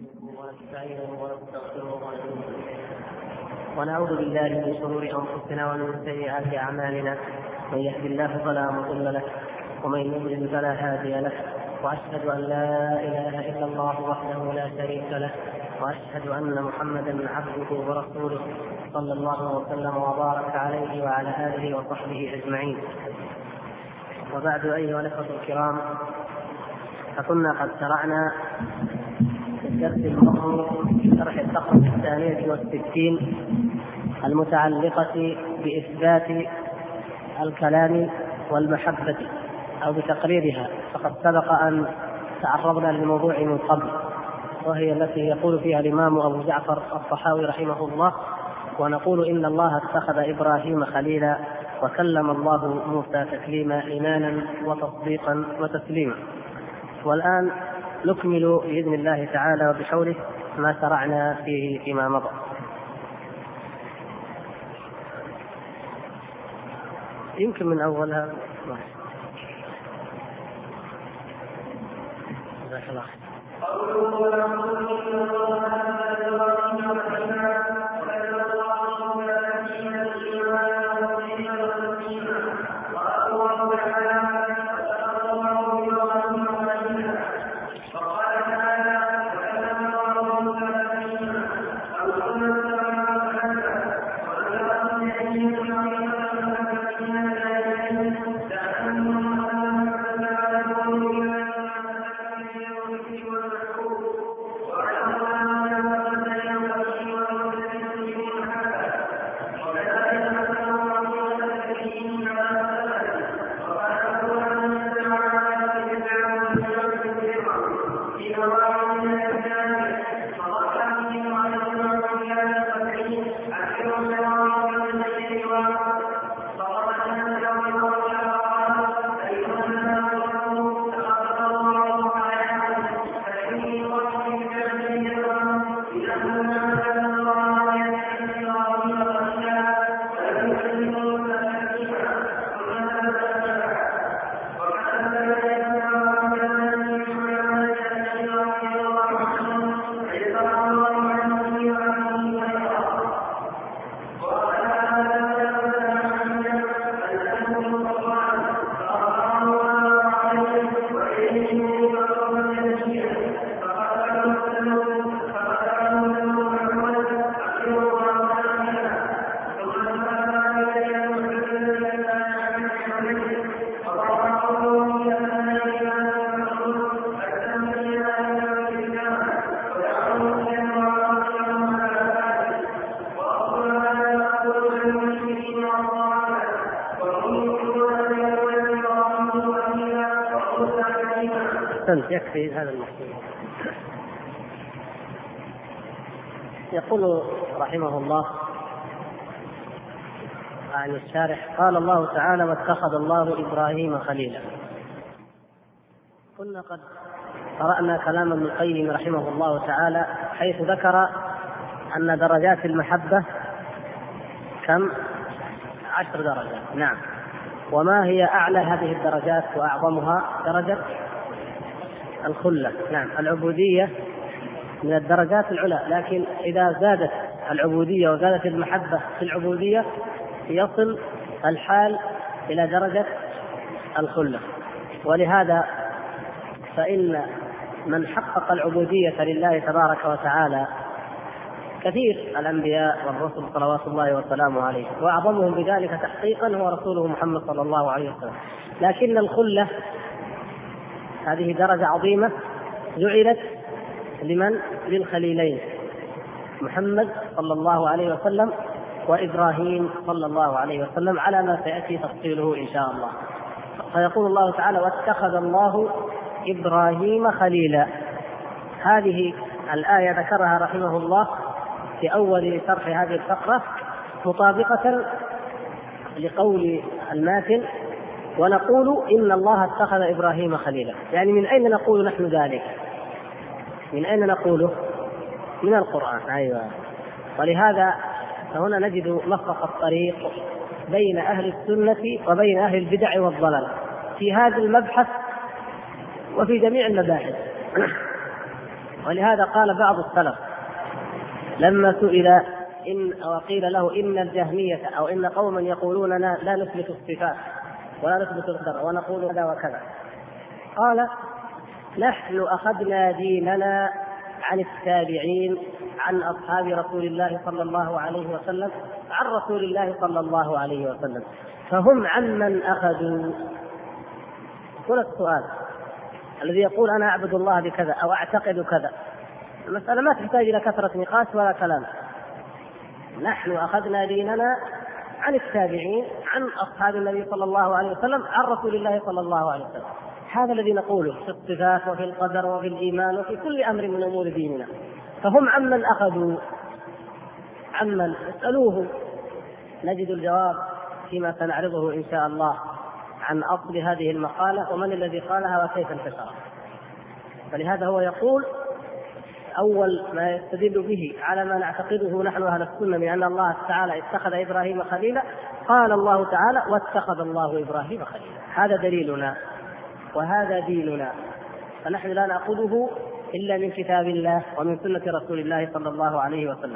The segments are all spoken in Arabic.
ونستعينه ونستغفره ونعوذ بالله من شرور انفسنا ومن سيئات اعمالنا. من يهد الله فلا مضل له ومن يضلل فلا هادي له، واشهد ان لا اله الا الله وحده لا شريك له، واشهد ان محمدا عبده ورسوله صلى الله وسلم وبارك عليه وعلى اله وصحبه اجمعين. وبعد، ايها الاخوه الكرام، فكنا قد شرعنا في الدرس الماضي في شرح الفقرة 62 المتعلقة بإثبات الكلام والمحبة أو بتقريرها، فقد سبق أن تعرضنا للموضوع من قبل، وهي التي يقول فيها الإمام أبو جعفر الطحاوي رحمه الله: ونقول إن الله اتخذ إبراهيم خليلا وكلم الله موسى تكليما إيمانا وتصديقا وتسليما. والآن نكمل بإذن الله تعالى وبحوله ما شرعنا فيه فيما مضى. يمكن من أولها جزاك الله خير. يكفي هذا المقصود. يقول رحمه الله عن الشارح: قال الله تعالى: واتخذ الله إبراهيم خليلا. كنا قد قرأنا كلام ابن القيم رحمه الله تعالى حيث ذكر أن درجات المحبة كم؟ 10 درجات. نعم. وما هي أعلى هذه الدرجات وأعظمها؟ درجة الخلة. نعم، العبودية من الدرجات العلى، لكن إذا زادت العبودية وزادت المحبة في العبودية يصل الحال إلى درجة الخلة. ولهذا فإن من حقق العبودية لله تبارك وتعالى كثير، الأنبياء والرسل صلوات الله وسلامه عليه، وأعظمهم بذلك تحقيقا هو رسوله محمد صلى الله عليه وسلم. لكن الخلة هذه درجة عظيمة جعلت لمن؟ للخليلين، محمد صلى الله عليه وسلم وإبراهيم صلى الله عليه وسلم، على ما سيأتي تفصيله إن شاء الله. فيقول الله تعالى: واتخذ الله إبراهيم خليلا. هذه الآية ذكرها رحمه الله في أول شرح هذه الفقرة مطابقة لقول الماتن: ونقول إن الله اتخذ إبراهيم خليلا. يعني من أين نقول نحن ذلك؟ من أين نقوله؟ من القرآن. أيوة. ولهذا فهنا نجد مفرق الطريق بين أهل السنة وبين أهل البدع والضلال في هذا المبحث وفي جميع المباحث. ولهذا قال بعض السلف لما سئل وقيل له إن الجهمية أو إن قوما يقولون لا نثبت الصفات ولا نثبت القدر ونقول كذا وكذا، قال: نحن أخذنا ديننا عن التابعين عن أصحاب رسول الله صلى الله عليه وسلم عن رسول الله صلى الله عليه وسلم، فهم عمن أخذوا. هنا السؤال الذي يقول أنا أعبد الله بكذا أو أعتقد كذا، المسألة ما تحتاج إلى كثرة نقاش ولا كلام. نحن أخذنا ديننا عن التابعين عن أصحاب النبي صلى الله عليه وسلم عن رسول الله صلى الله عليه وسلم. هذا الذي نقوله في الصفات وفي القدر وفي الإيمان وفي كل أمر من أمور ديننا. فهم عمن أخذوا، عمن اسألوه نجد الجواب فيما سنعرضه إن شاء الله عن أصل هذه المقالة ومن الذي قالها وكيف انتشرت. فلهذا هو يقول أول ما يستدل به على ما نعتقده نحن أهل السنة من أن الله تعالى اتخذ إبراهيم خليلا، قال الله تعالى: واتخذ الله إبراهيم خليلا. هذا دليلنا وهذا ديننا، فنحن لا نأخذه إلا من كتاب الله ومن سنة رسول الله صلى الله عليه وسلم.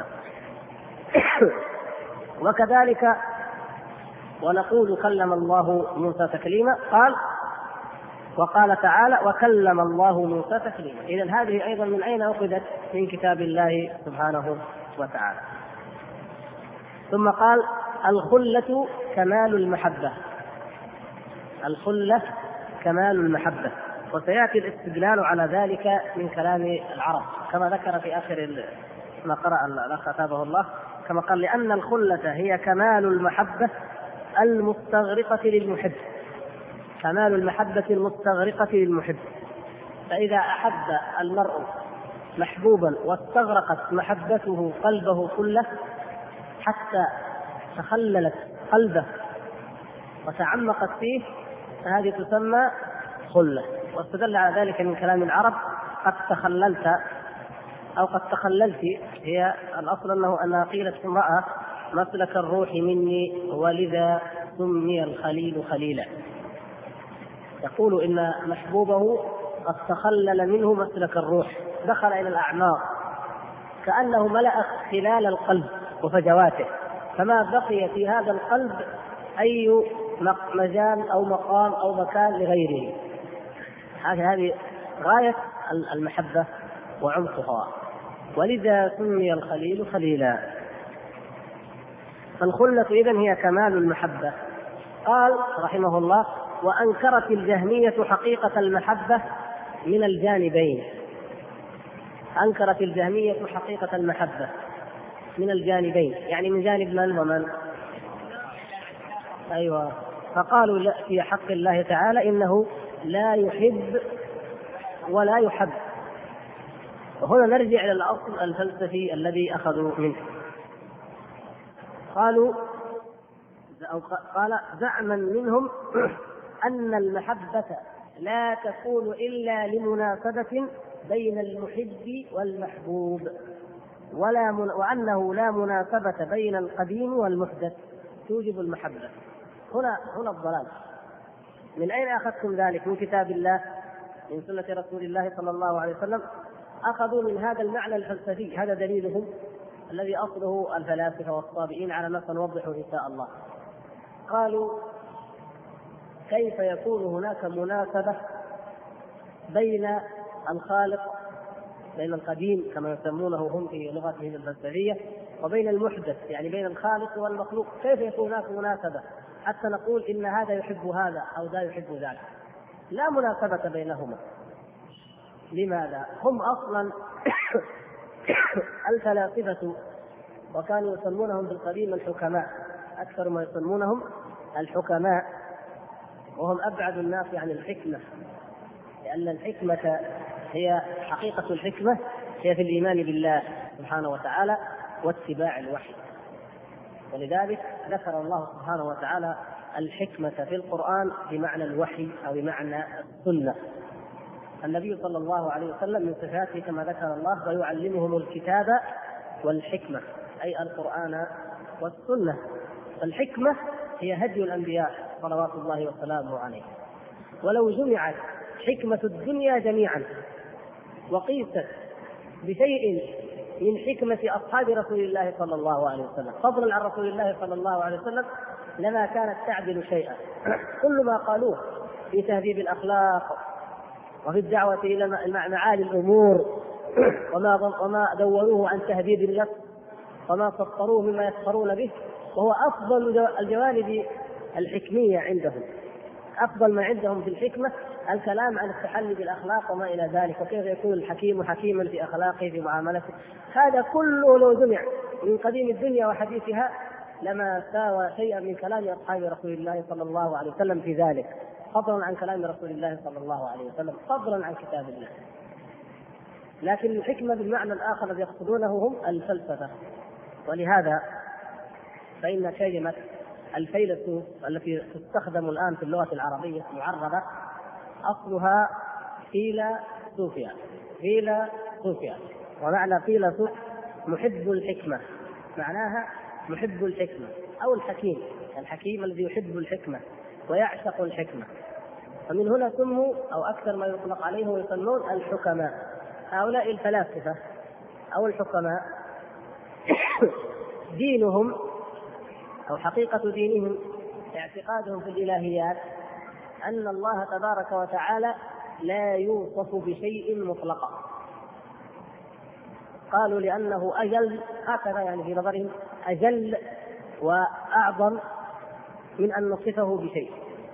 وكذلك ونقول كلم الله موسى تكليما، قال وقال تعالى: وكلم الله موسى تكليما. إذن هذه أيضا من أين أخذت؟ من كتاب الله سبحانه وتعالى. ثم قال: الخلة كمال المحبة. الخلة كمال المحبة، وسيأتي الاستدلال على ذلك من كلام العرب كما ذكر في آخر ما قرأ الأخ أتابه الله، كما قال: لأن الخلة هي كمال المحبة المستغرقة للمحب. كمال المحبة المستغرقة للمحب، فإذا أحب المرء محبوبا واستغرقت محبته قلبه كله حتى تخللت قلبه وتعمقت فيه، فهذه تسمى خلة. واستدل على ذلك من كلام العرب: قد تخللت أو قد تخللت، هي الأصل أنها قيلت امرأة مسلك الروح مني ولذا سمي الخليل خليلا. يقول إن محبوبه قد تخلل منه مسلك الروح، دخل إلى الأعماق كأنه ملأ خلال القلب وفجواته، فما بقي في هذا القلب أي مجال أو مقام أو مكان لغيره. هذه غاية المحبة وعمقها، ولذا سمي الخليل خليلا. فالخلة إذن هي كمال المحبة. قال رحمه الله: وأنكرت الجهمية حقيقة المحبة من الجانبين. أنكرت الجهمية حقيقة المحبة من الجانبين، يعني من جانب من ومن؟ أيوة، فقالوا في حق الله تعالى إنه لا يحب ولا يحب. وهنا نرجع إلى الأصل الفلسفي الذي أخذوا منه. قال زعما منهم أن المحبة لا تكون إلا لمناسبة بين المحب والمحبوب، وأنه لا مناسبة بين القديم والمحدث توجب المحبة. هنا الضلال. من أين أخذتم ذلك؟ من كتاب الله، من سنة رسول الله صلى الله عليه وسلم. أخذوا من هذا المعنى الفلسفي، هذا دليلهم الذي أصله الفلاسفة والصابئين على ما سنوضحه إن شاء الله. قالوا: كيف يكون هناك مناسبة بين الخالق، بين القديم كما يسمونه هم في لغتهم الفلسفية، وبين المحدث، يعني بين الخالق والمخلوق؟ كيف يكون هناك مناسبة حتى نقول إن هذا يحب هذا أو ذا يحب ذاك؟ لا مناسبة بينهما. لماذا؟ هم أصلا الفلاسفة، وكانوا يسمونهم بالقديم الحكماء، أكثر ما يسمونهم الحكماء، وهم أبعد الناس عن الحكمة، لأن الحكمة هي حقيقة الحكمة هي في الإيمان بالله سبحانه وتعالى واتباع الوحي. ولذلك ذكر الله سبحانه وتعالى الحكمة في القرآن بمعنى الوحي أو بمعنى السنة. النبي صلى الله عليه وسلم من صفاته كما ذكر الله: ويعلمهم الكتاب والحكمة، أي القرآن والسنة. الحكمة هي هدي الأنبياء صلوات الله وسلامه عليه. ولو جمعت حكمة الدنيا جميعا وقيست بشيء من حكمة أصحاب رسول الله صلى الله عليه وسلم فضلا عن رسول الله صلى الله عليه وسلم لما كانت تعدل شيئا. كل ما قالوه في تهذيب الأخلاق وفي الدعوة إلى معالي الأمور وما دوروه عن تهذيب النفس وما سطروه مما يسخرون به، وهو أفضل الجوانب الحكمية عندهم. أفضل ما عندهم في الحكمة الكلام عن التحلي بالأخلاق وما إلى ذلك، وكيف يكون الحكيم حكيما في أخلاقه في معاملته. هذا كله لو جمع من قديم الدنيا وحديثها لما ساوى شيئا من كلام أصحاب رسول الله صلى الله عليه وسلم في ذلك، فضلا عن كلام رسول الله صلى الله عليه وسلم، فضلا عن كتاب الله. لكن الحكمة بالمعنى الآخر الذي يقصدونه هم الفلسفة. ولهذا فإن كلمة الفيلسوف التي تستخدم الآن في اللغة العربية معربة أصلها فيلسوفيا. ومعنى فيلسوف محب الحكمة، معناها محب الحكمة أو الحكيم الذي يحب الحكمة ويعشق الحكمة. ومن هنا سموا أو أكثر ما يطلق عليه ويسمون الحكماء. هؤلاء الفلاسفة أو الحكماء دينهم أو حقيقة دينهم اعتقادهم في الإلهيات أن الله تبارك وتعالى لا يوصف بشيء مطلقا. قالوا لأنه أجل، هكذا يعني في نظرهم أجل وأعظم من أن نصفه بشيء.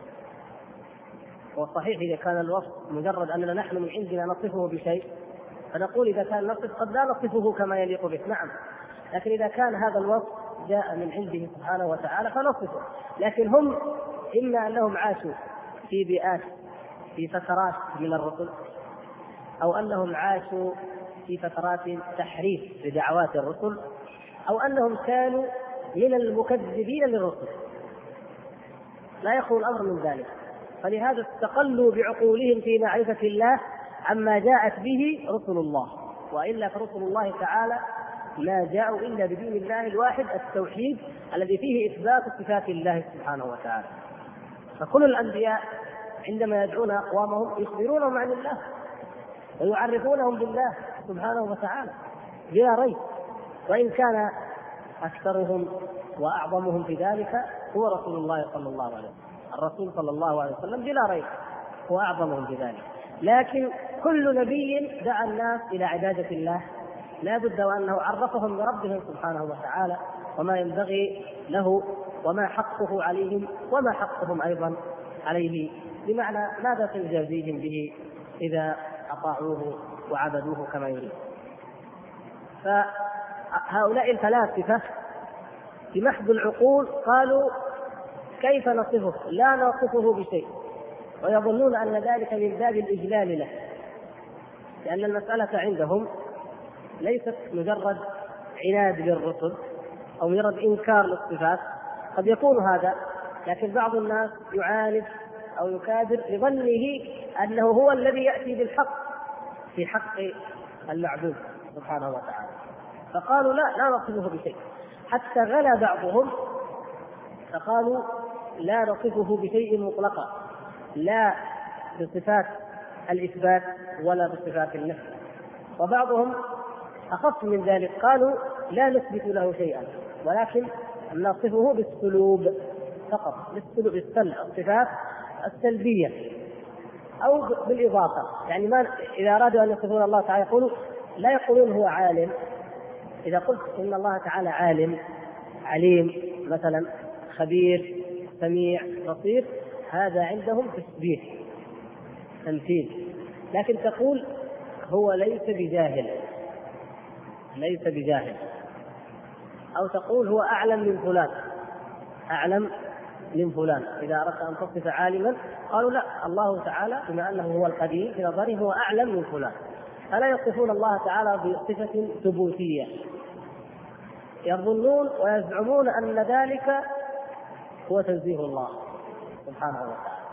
وصحيح إذا كان الوصف مجرد أننا نحن من عندنا نصفه بشيء فنقول إذا كان نصف قد لا نصفه كما يليق به، نعم، لكن إذا كان هذا الوصف جاء من عنده سبحانه وتعالى فنصفه. لكن هم إما أنهم عاشوا في بيئات في فترات من الرسل، أو أنهم عاشوا في فترات تحريف لدعوات الرسل، أو أنهم كانوا من المكذبين للرسل، لا يخلو الأمر من ذلك. فلهذا استقلوا بعقولهم في معرفة الله عما جاءت به رسل الله. وإلا فرسل الله تعالى ما جاءوا إلا بدين الله الواحد التوحيد الذي فيه إثبات صفات الله سبحانه وتعالى. فكل الأنبياء عندما يدعون أقوامهم يخبرونهم عن الله ويعرفونهم بالله سبحانه وتعالى بلا ريب، وإن كان أكثرهم وأعظمهم في ذلك هو رسول الله صلى الله عليه وسلم. الرسول صلى الله عليه وسلم بلا ريب هو أعظمهم في ذلك. لكن كل نبي دعا الناس إلى عبادة الله لا بد وأنه عرفهم بربهم سبحانه وتعالى وما ينبغي له وما حقه عليهم وما حقهم أيضا عليه، بمعنى ماذا سيجازيهم به إذا أطاعوه وعبدوه كما يريد. فهؤلاء الفلاسفة بمحض العقول قالوا كيف نصفه؟ لا نصفه بشيء، ويظنون أن ذلك من باب الإجلال له، لأن المسألة عندهم ليست مجرد عناد للرسل أو مجرد إنكار للصفات، قد يكون هذا، لكن بعض الناس يعاند أو يكابر لظنه أنه هو الذي يأتي بالحق في حق المعبود سبحانه وتعالى. فقالوا لا نصفه بشيء، حتى غلا بعضهم فقالوا لا نصفه بشيء مطلقا، لا بصفات الإثبات ولا بصفات النفي. وبعضهم أخف من ذلك قالوا لا نثبت له شيئا ولكن نصفه بالسلوب فقط، بالسلوب الصفات السلبية أو بالإضافة. يعني ما إذا أرادوا أن يصفون الله تعالى يقولوا لا يقولون هو عالم. إذا قلت إن الله تعالى عالم عليم مثلا خبير سميع بصير، هذا عندهم تشبيه تمثيل. لكن تقول هو ليس بجاهل، أو تقول هو أعلم من فلان. إذا أردت أن تصف عالما قالوا لا، الله تعالى بما أنه هو القدير في نظره هو أعلم من فلان، فلا يصفون الله تعالى بصفة ثبوتية. يظنون ويزعمون أن ذلك هو تنزيه الله سبحانه وتعالى.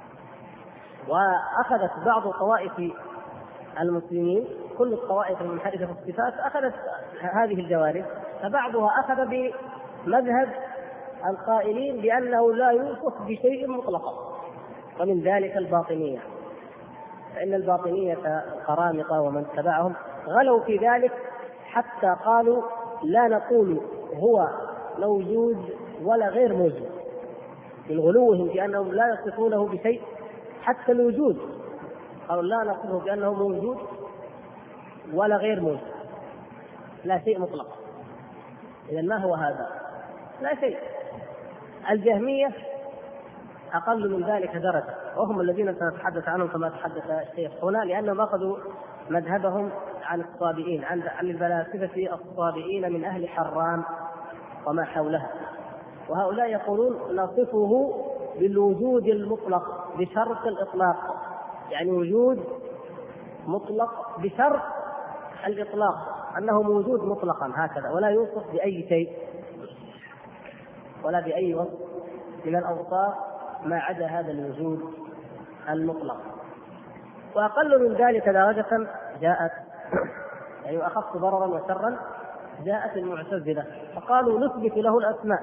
وأخذت بعض طوائف المسلمين، كل الطوائف المنحرفة في الصفات أخذت هذه الجوانب، فبعضها أخذ بمذهب القائلين بأنه لا يوصف بشيء مطلقا، ومن ذلك الباطنية. فإن الباطنية القرامطة ومن تبعهم غلوا في ذلك حتى قالوا لا نقول هو موجود ولا غير موجود، من غلوهم في أنهم لا يصفونه بشيء حتى الوجود، قالوا لا نصفه بأنه موجود ولا غير موجود، لا شيء مطلق. إذن ما هو هذا؟ لا شيء. الجهمية أقل من ذلك درجة، وهم الذين سنتحدث عنهم كما تحدث الشيخ هنا، لأنهم أخذوا مذهبهم عن الصابئين، عن الفلاسفة الصابئين من أهل حران وما حولها، وهؤلاء يقولون نصفه بالوجود المطلق بشرط الإطلاق، يعني وجود مطلق بشرط الإطلاق، أنه موجود مطلقا هكذا ولا يوصف بأي شيء ولا بأي وصف من الأوصاف ما عدا هذا الوجود المطلق. وأقل من ذلك درجة جاءت يعني أخف ضررا وشرا جاءت المعتزلة فقالوا نثبت له الأسماء،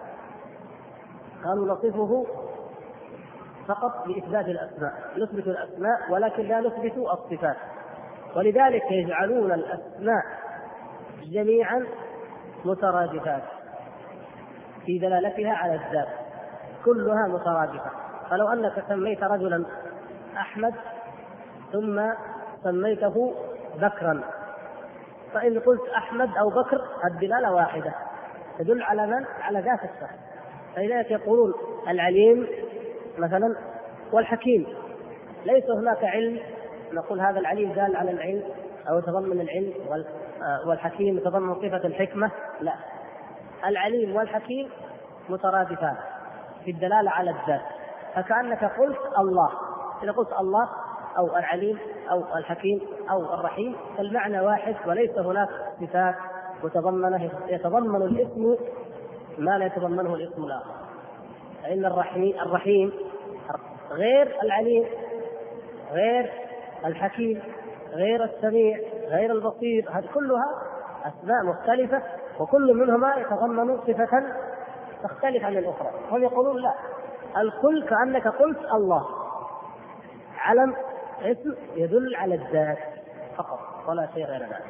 قالوا نصفه فقط بإثبات الأسماء، نثبت الأسماء ولكن لا نثبت الصفات، ولذلك يجعلون الأسماء جميعا مترادفات في دلالتها على الذات، كلها مترادفة. فلو أنك سميت رجلا أحمد ثم سميته بكرا، فإن قلت أحمد أو بكر الدلالة واحدة تدل على من؟ على ذات الشخص. فلذلك يقولون العليم مثلا والحكيم، ليس هناك علم نقول هذا العليم دال على العلم أو يتضمن العلم، والحكيم يتضمن صفة الحكمة، لا، العليم والحكيم مترادفان في الدلالة على الذات. فكأنك قلت الله، إذا قلت الله أو العليم أو الحكيم أو الرحيم فالمعنى واحد، وليس هناك صفات متضمنة يتضمن الاسم ما لا يتضمنه الاسم الآخر. فإن الرحيم غير العليم غير الحكيم غير السميع غير البصير، هذه كلها أسماء مختلفة وكل منهما يتضمن صفة تختلف عن الأخرى. هم يقولون لا، الكل كأنك قلت الله، علم اسم يدل على الذات فقط ولا شيء غير ذلك.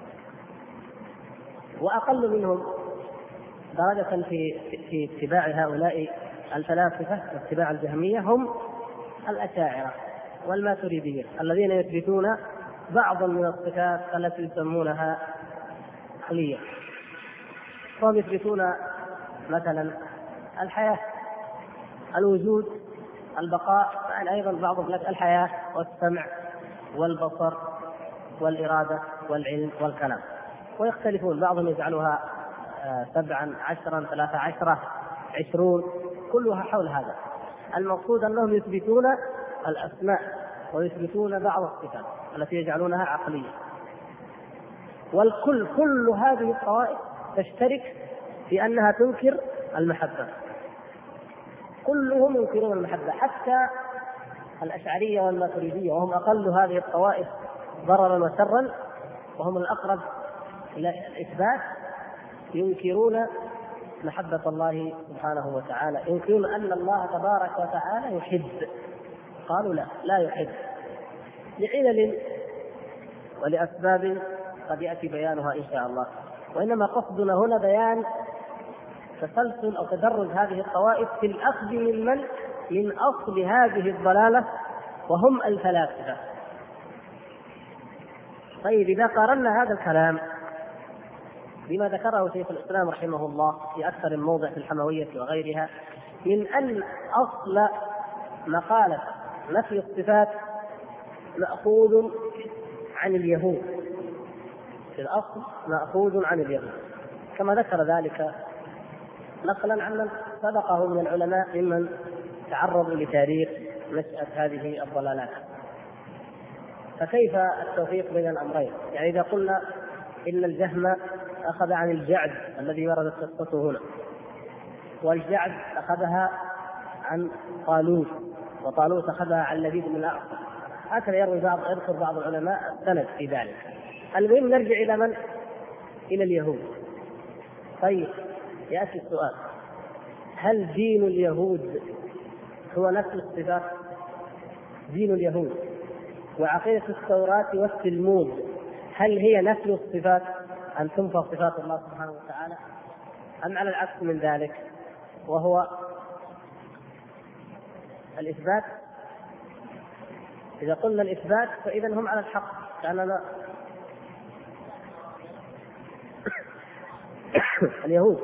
وأقل منهم درجة في اتباع هؤلاء الفلاسفة واتباع الجهمية هم الأشاعرة والماتريدية الذين يثبتون بعضا من الصفات التي يسمونها عقلية. فهم يثبتون مثلا الحياة، الوجود، البقاء، يعني أيضا بعضهم لك الحياة والسمع والبصر والإرادة والعلم والكلام، ويختلفون، بعضهم يجعلها 7 10 13 20 كلها حول هذا. المقصود أنهم يثبتون الأسماء ويثبتون بعض الصفات التي يجعلونها عقلية. والكل كل هذه الطوائف تشترك في أنها تنكر المحبة، كلهم ينكرون المحبة، حتى الأشعرية والماتريدية وهم أقل هذه الطوائف ضررا وشرا وهم الأقرب إلى الإثبات ينكرون محبة الله سبحانه وتعالى، ينكرون أن الله تبارك وتعالى يحب. قالوا لا يحب لعلل ولأسباب قد يأتي بيانها إن شاء الله، وإنما قصدنا هنا بيان تسلسل أو تدرج هذه الطوائف في الأخذ من أصل هذه الضلالة وهم الفلاسفة. طيب إذا قارنا هذا الكلام بما ذكره شيخ الإسلام رحمه الله في أكثر من موضع في الحموية وغيرها، من أن أصل مقالة نفي الصفات مأخوذ عن اليهود، في الأصل مأخوذ عن اليهود كما ذكر ذلك نقلا عمن سبقه من العلماء ممن تعرضوا لتاريخ نشأة هذه الضلالات. فكيف التوفيق بين الأمرين؟ يعني إذا قلنا إن الجهم أخذ عن الجعد الذي وردت قصته هنا، والجعد أخذها عن طالوت، وطالوت أخذها عن لبيد بن الأعصم، هكذا يذكر بعض العلماء السند في ذلك. المهم نرجع إلى من؟ إلى اليهود. طيب يأتي السؤال، هل دين اليهود هو نفس الصفات؟ دين اليهود وعقيدة التوراة والتلمود هل هي نفي الصفات أن تنفى صفات الله سبحانه وتعالى، أم على العكس من ذلك وهو الإثبات؟ إذا قلنا الإثبات فإذا هم على الحق، كأننا اليهود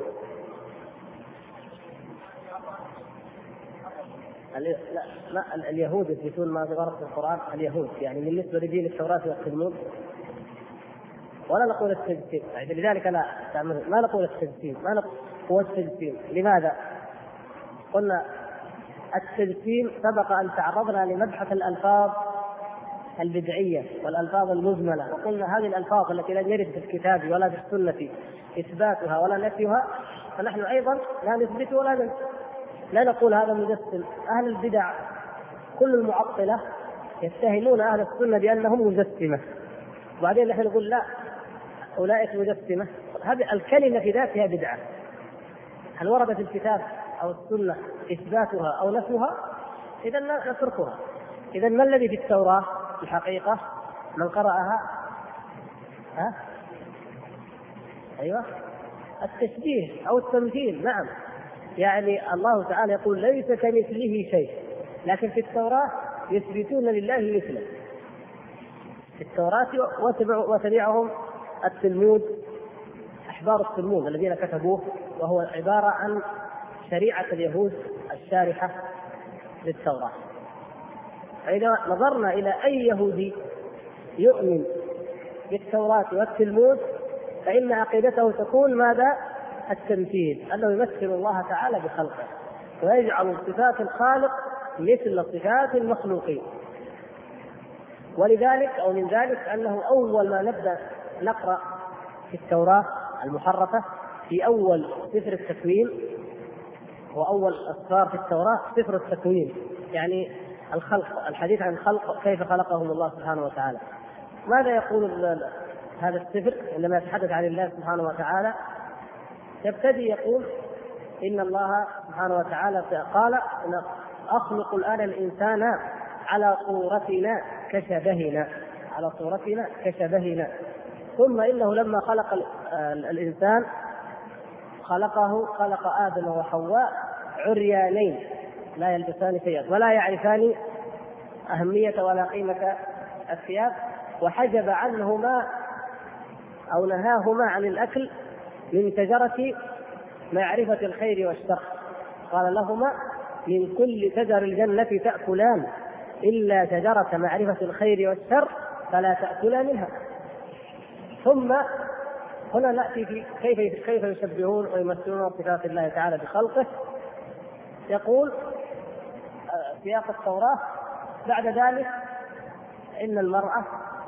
اليهود يثبتون ما ذكر في القرآن. اليهود يعني بالنسبة لدين التوراة والتلمود، ولا نقول التجسيم، يعني لذلك ما نقول التجسيم، ما نقول هو التجسيم. لماذا؟ قلنا التجسيم سبق أن تعرضنا لمبحث الألفاظ البدعية والألفاظ المجملة، وقلنا هذه الألفاظ التي لم يرد في الكتاب ولا في السنة إثباتها ولا نفيها، فنحن أيضا لا نثبت ولا ننفي، لا نقول هذا مجسم. أهل البدع كل المعطلة يتهمون أهل السنة بأنهم مجسمة، وبعدين نحن نقول لا أولئك مجسمة. هذه الكلمة في ذاتها بدعة، هل ورد في الكتاب أو السنة إثباتها أو نفيها؟ إذا لا نتركها. إذا ما الذي في التوراة الحقيقة من قرأها؟ أيوة التشبيه أو التمثيل. نعم، يعني الله تعالى يقول ليس كمثله شيء، لكن في التوراة يثبتون لله مثله في التوراة، وتبعهم التلمود، أحبار التلمود الذين كتبوه، وهو عبارة عن شريعة اليهود الشارحة للتوراة. فإذا نظرنا إلى أي يهودي يؤمن بالتوراة والتلمود فإن عقيدته تكون ماذا؟ التمثيل، أنه يمثل الله تعالى بخلقه ويجعل صفات الخالق مثل صفات المخلوقين. ولذلك أو من ذلك أنه أول ما نبدأ نقرأ في التوراة المحرفة في أول سفر التكوين، وأول أسفار في التوراة سفر التكوين، يعني الخلق، الحديث عن الخلق كيف خلقهم الله سبحانه وتعالى. ماذا يقول هذا السفر عندما يتحدث عن الله سبحانه وتعالى؟ يبتدي يقول إن الله سبحانه وتعالى قال أخلق الآن الإنسان على صورتنا كشبهنا، على صورتنا كشبهنا. ثم إنه لما خلق الإنسان خلق آدم وحواء عريانين لا يلبسان ثياب ولا يعرفان أهمية ولا قيمة الثياب، وحجب عنهما أو نهاهما عن الأكل من شجرة معرفة الخير والشر. قال لهما من كل شجر الجنة تأكلان إلا شجرة معرفة الخير والشر فلا تأكلا منها. ثم هنا نأتي في كيف يشبهون ويمثلون صفات الله تعالى بخلقه. يقول سياق التوراة بعد ذلك إن المرأة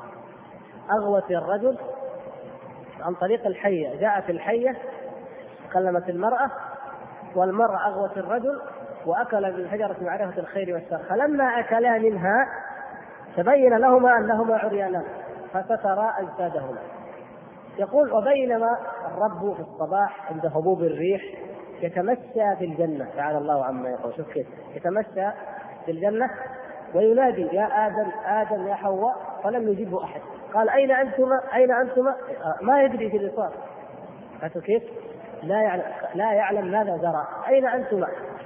أغوت الرجل عن طريق الحية، جاءت الحية كلمت المرأة، والمرأة أغوت الرجل وأكل من شجرة معرفة الخير والشر، فلما أكلا منها تبين لهما أنهما عريانان فسترا أجسادهما. يقول وبينما الرب في الصباح عند هبوب الريح يتمشى في الجنة، تعالى الله عما يقول، شوف كيف يتمشى في الجنة وينادي يا آدم آدم يا حواء، فلم يجبه أحد. قال أين أنتما أين أنتما؟ ما يدري في الإصابة، فاتوا كيف لا يعلم ماذا جرى. أين أنتما؟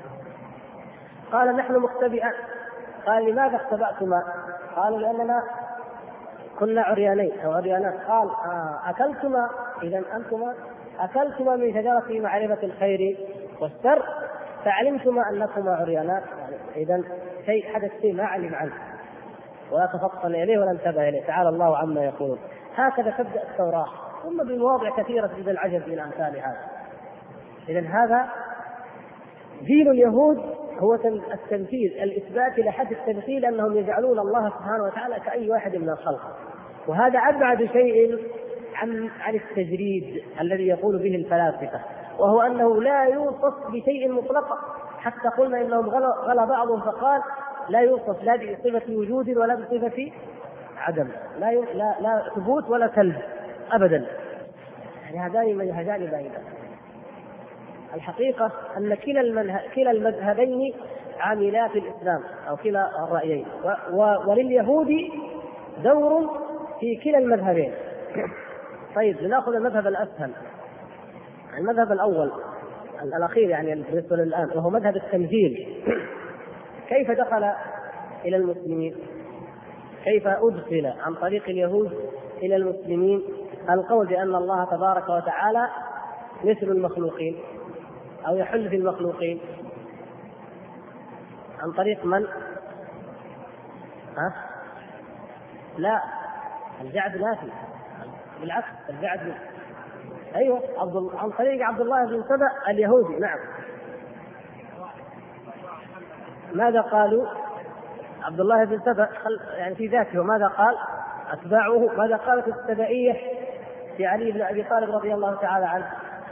قال نحن مختبئان. قال لماذا اختبأتما؟ قالوا لأننا كنا عريانين أو عريانات. قال أكلتما، إذا أنتما أكلتما من شجرة معرفة الخير والشر فعلمتما أنكما عريانات، إذا شيء حدث شيء ما علم عنه ولا تفطن إليه ولا انتبه إليه، تعالى الله عما يقولون. هكذا تبدأ التوراة، ثم بمواضع كثيرة تجد العجب من أمثال هذا. إذا هذا دين اليهود هو التمثيل، الإثبات إلى حد التمثيل، أنهم يجعلون الله سبحانه وتعالى كأي واحد من الخلق، وهذا أبعد شيء عن التجريد الذي يقول به الفلاسفة، وهو أنه لا يوصف بشيء مطلقا. حتى قلنا إنهم غلى بعضهم فقال لا يوصف لا بصفة وجود ولا بصفة عدم، لا ثبوت ولا سلب أبدا، يعني هذان منهجان بعيدان. الحقيقة أن كلا المذهبين عاملا في الإسلام أو كلا الرأيين، ولليهود دور في كلا المذهبين، طيب لنأخذ المذهب الأسهل. المذهب الأول الأخير يعني بالنسبة للآن وهو مذهب التمثيل. كيف دخل إلى المسلمين؟ كيف أدخل عن طريق اليهود إلى المسلمين القول بأن الله تبارك وتعالى مثل المخلوقين أو يحل في المخلوقين؟ عن طريق من؟ لا، الجعد لا في، بالعكس الجعد أيوه عن طريق عبد الله بن سبأ اليهودي. نعم. ماذا قالوا؟ عبد الله بن سبأ يعني في ذاته ماذا قال؟ أتباعه ماذا قالت السبائية في علي بن أبي طالب رضي الله تعالى عنه؟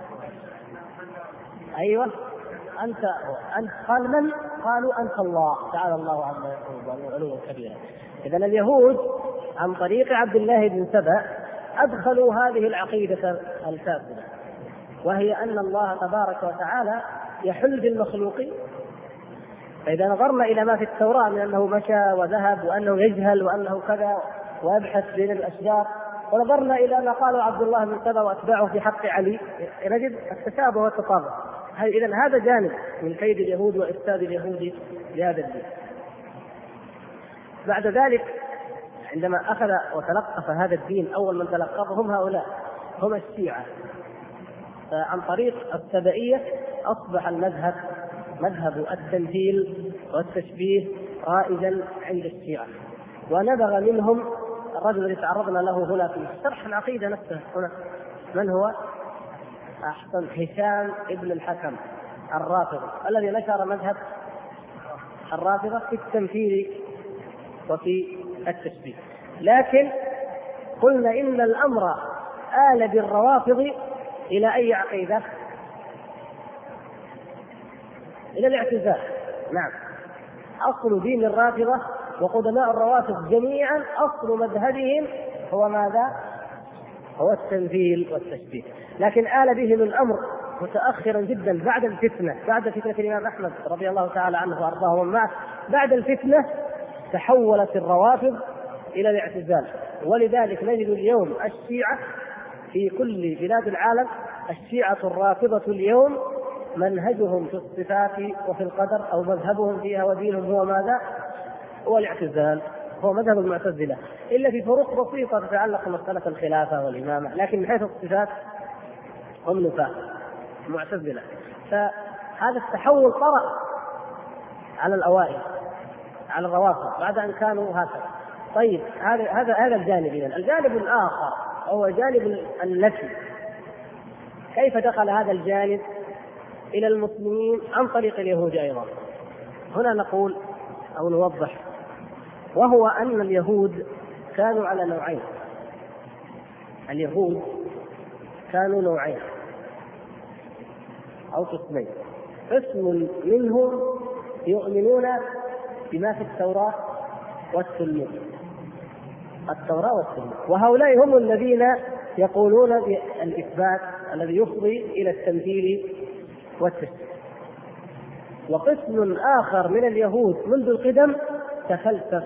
أيوه أنت قال من؟ قالوا أنت الله تعالى الله عما يقولون علوا كبيرا. إذن اليهود عن طريق عبد الله بن سبأ أدخلوا هذه العقيدة الفاسدة، وهي أن الله تبارك وتعالى يحل بالمخلوقين. فإذا نظرنا إلى ما في التوراة من أنه مشى وذهب وأنه يجهل وأنه كذا ويبحث بين الأشجار، ونظرنا إلى ما قاله عبد الله بن سبأ وأتباعه في حق علي، نجد التشابه والتطابق. إذن هذا جانب من كيد اليهود وإفساد اليهود لهذا الدين. بعد ذلك عندما أخذ وتلقف هذا الدين أول من تلقفهم هؤلاء هم الشيعة، فعن طريق السبائية أصبح مذهب التمثيل والتشبيه رائجا عند الشيعة. ونبغ منهم الرجل الذي تعرضنا له هنا في شرح العقيدة نفسها هنا، من هو؟ أحسن، هشام ابن الحكم الرافضي الذي نشر مذهب الرافضة في التمثيل وفي التشبيه. لكن قلنا إن الأمر آل بالروافض إلى أي عقيدة؟ إلى الاعتزال. نعم، أصل دين الرافضة وقدماء الروافض جميعا أصل مذهبهم هو ماذا؟ هو التمثيل والتشبيه. لكن آل بهم الأمر متأخرا جدا بعد الفتنة، بعد فتنة الإمام أحمد رضي الله تعالى عنه وأرضاه ومن معه. بعد الفتنة تحولت الروافض إلى الاعتزال، ولذلك نجد اليوم الشيعة في كل بلاد العالم، الشيعة الرافضة اليوم منهجهم في الصفات وفي القدر أو مذهبهم فيها ودينهم هو ماذا؟ هو الاعتزال، هو مذهب المعتزلة، إلا في فروق بسيطة تتعلق بمسألة الخلافة والإمامة، لكن من حيث الصفات هم نفاة معتزلة. فهذا التحول طرأ على الأوائل، على الروافض، بعد أن كانوا هكذا. طيب هذا الجانب. الجانب الآخر هو جانب النفي. كيف دخل هذا الجانب إلى المسلمين عن طريق اليهود أيضا؟ هنا نقول أو نوضح، وهو أن اليهود كانوا على نوعين. اليهود كانوا نوعين أو قسمين. قسم منهم يؤمنون بما في التوراة والسنة، وهؤلاء هم الذين يقولون بالإثبات الذي يفضي إلى التمثيل والتشبيه. وقسم آخر من اليهود منذ القدم تفلسف،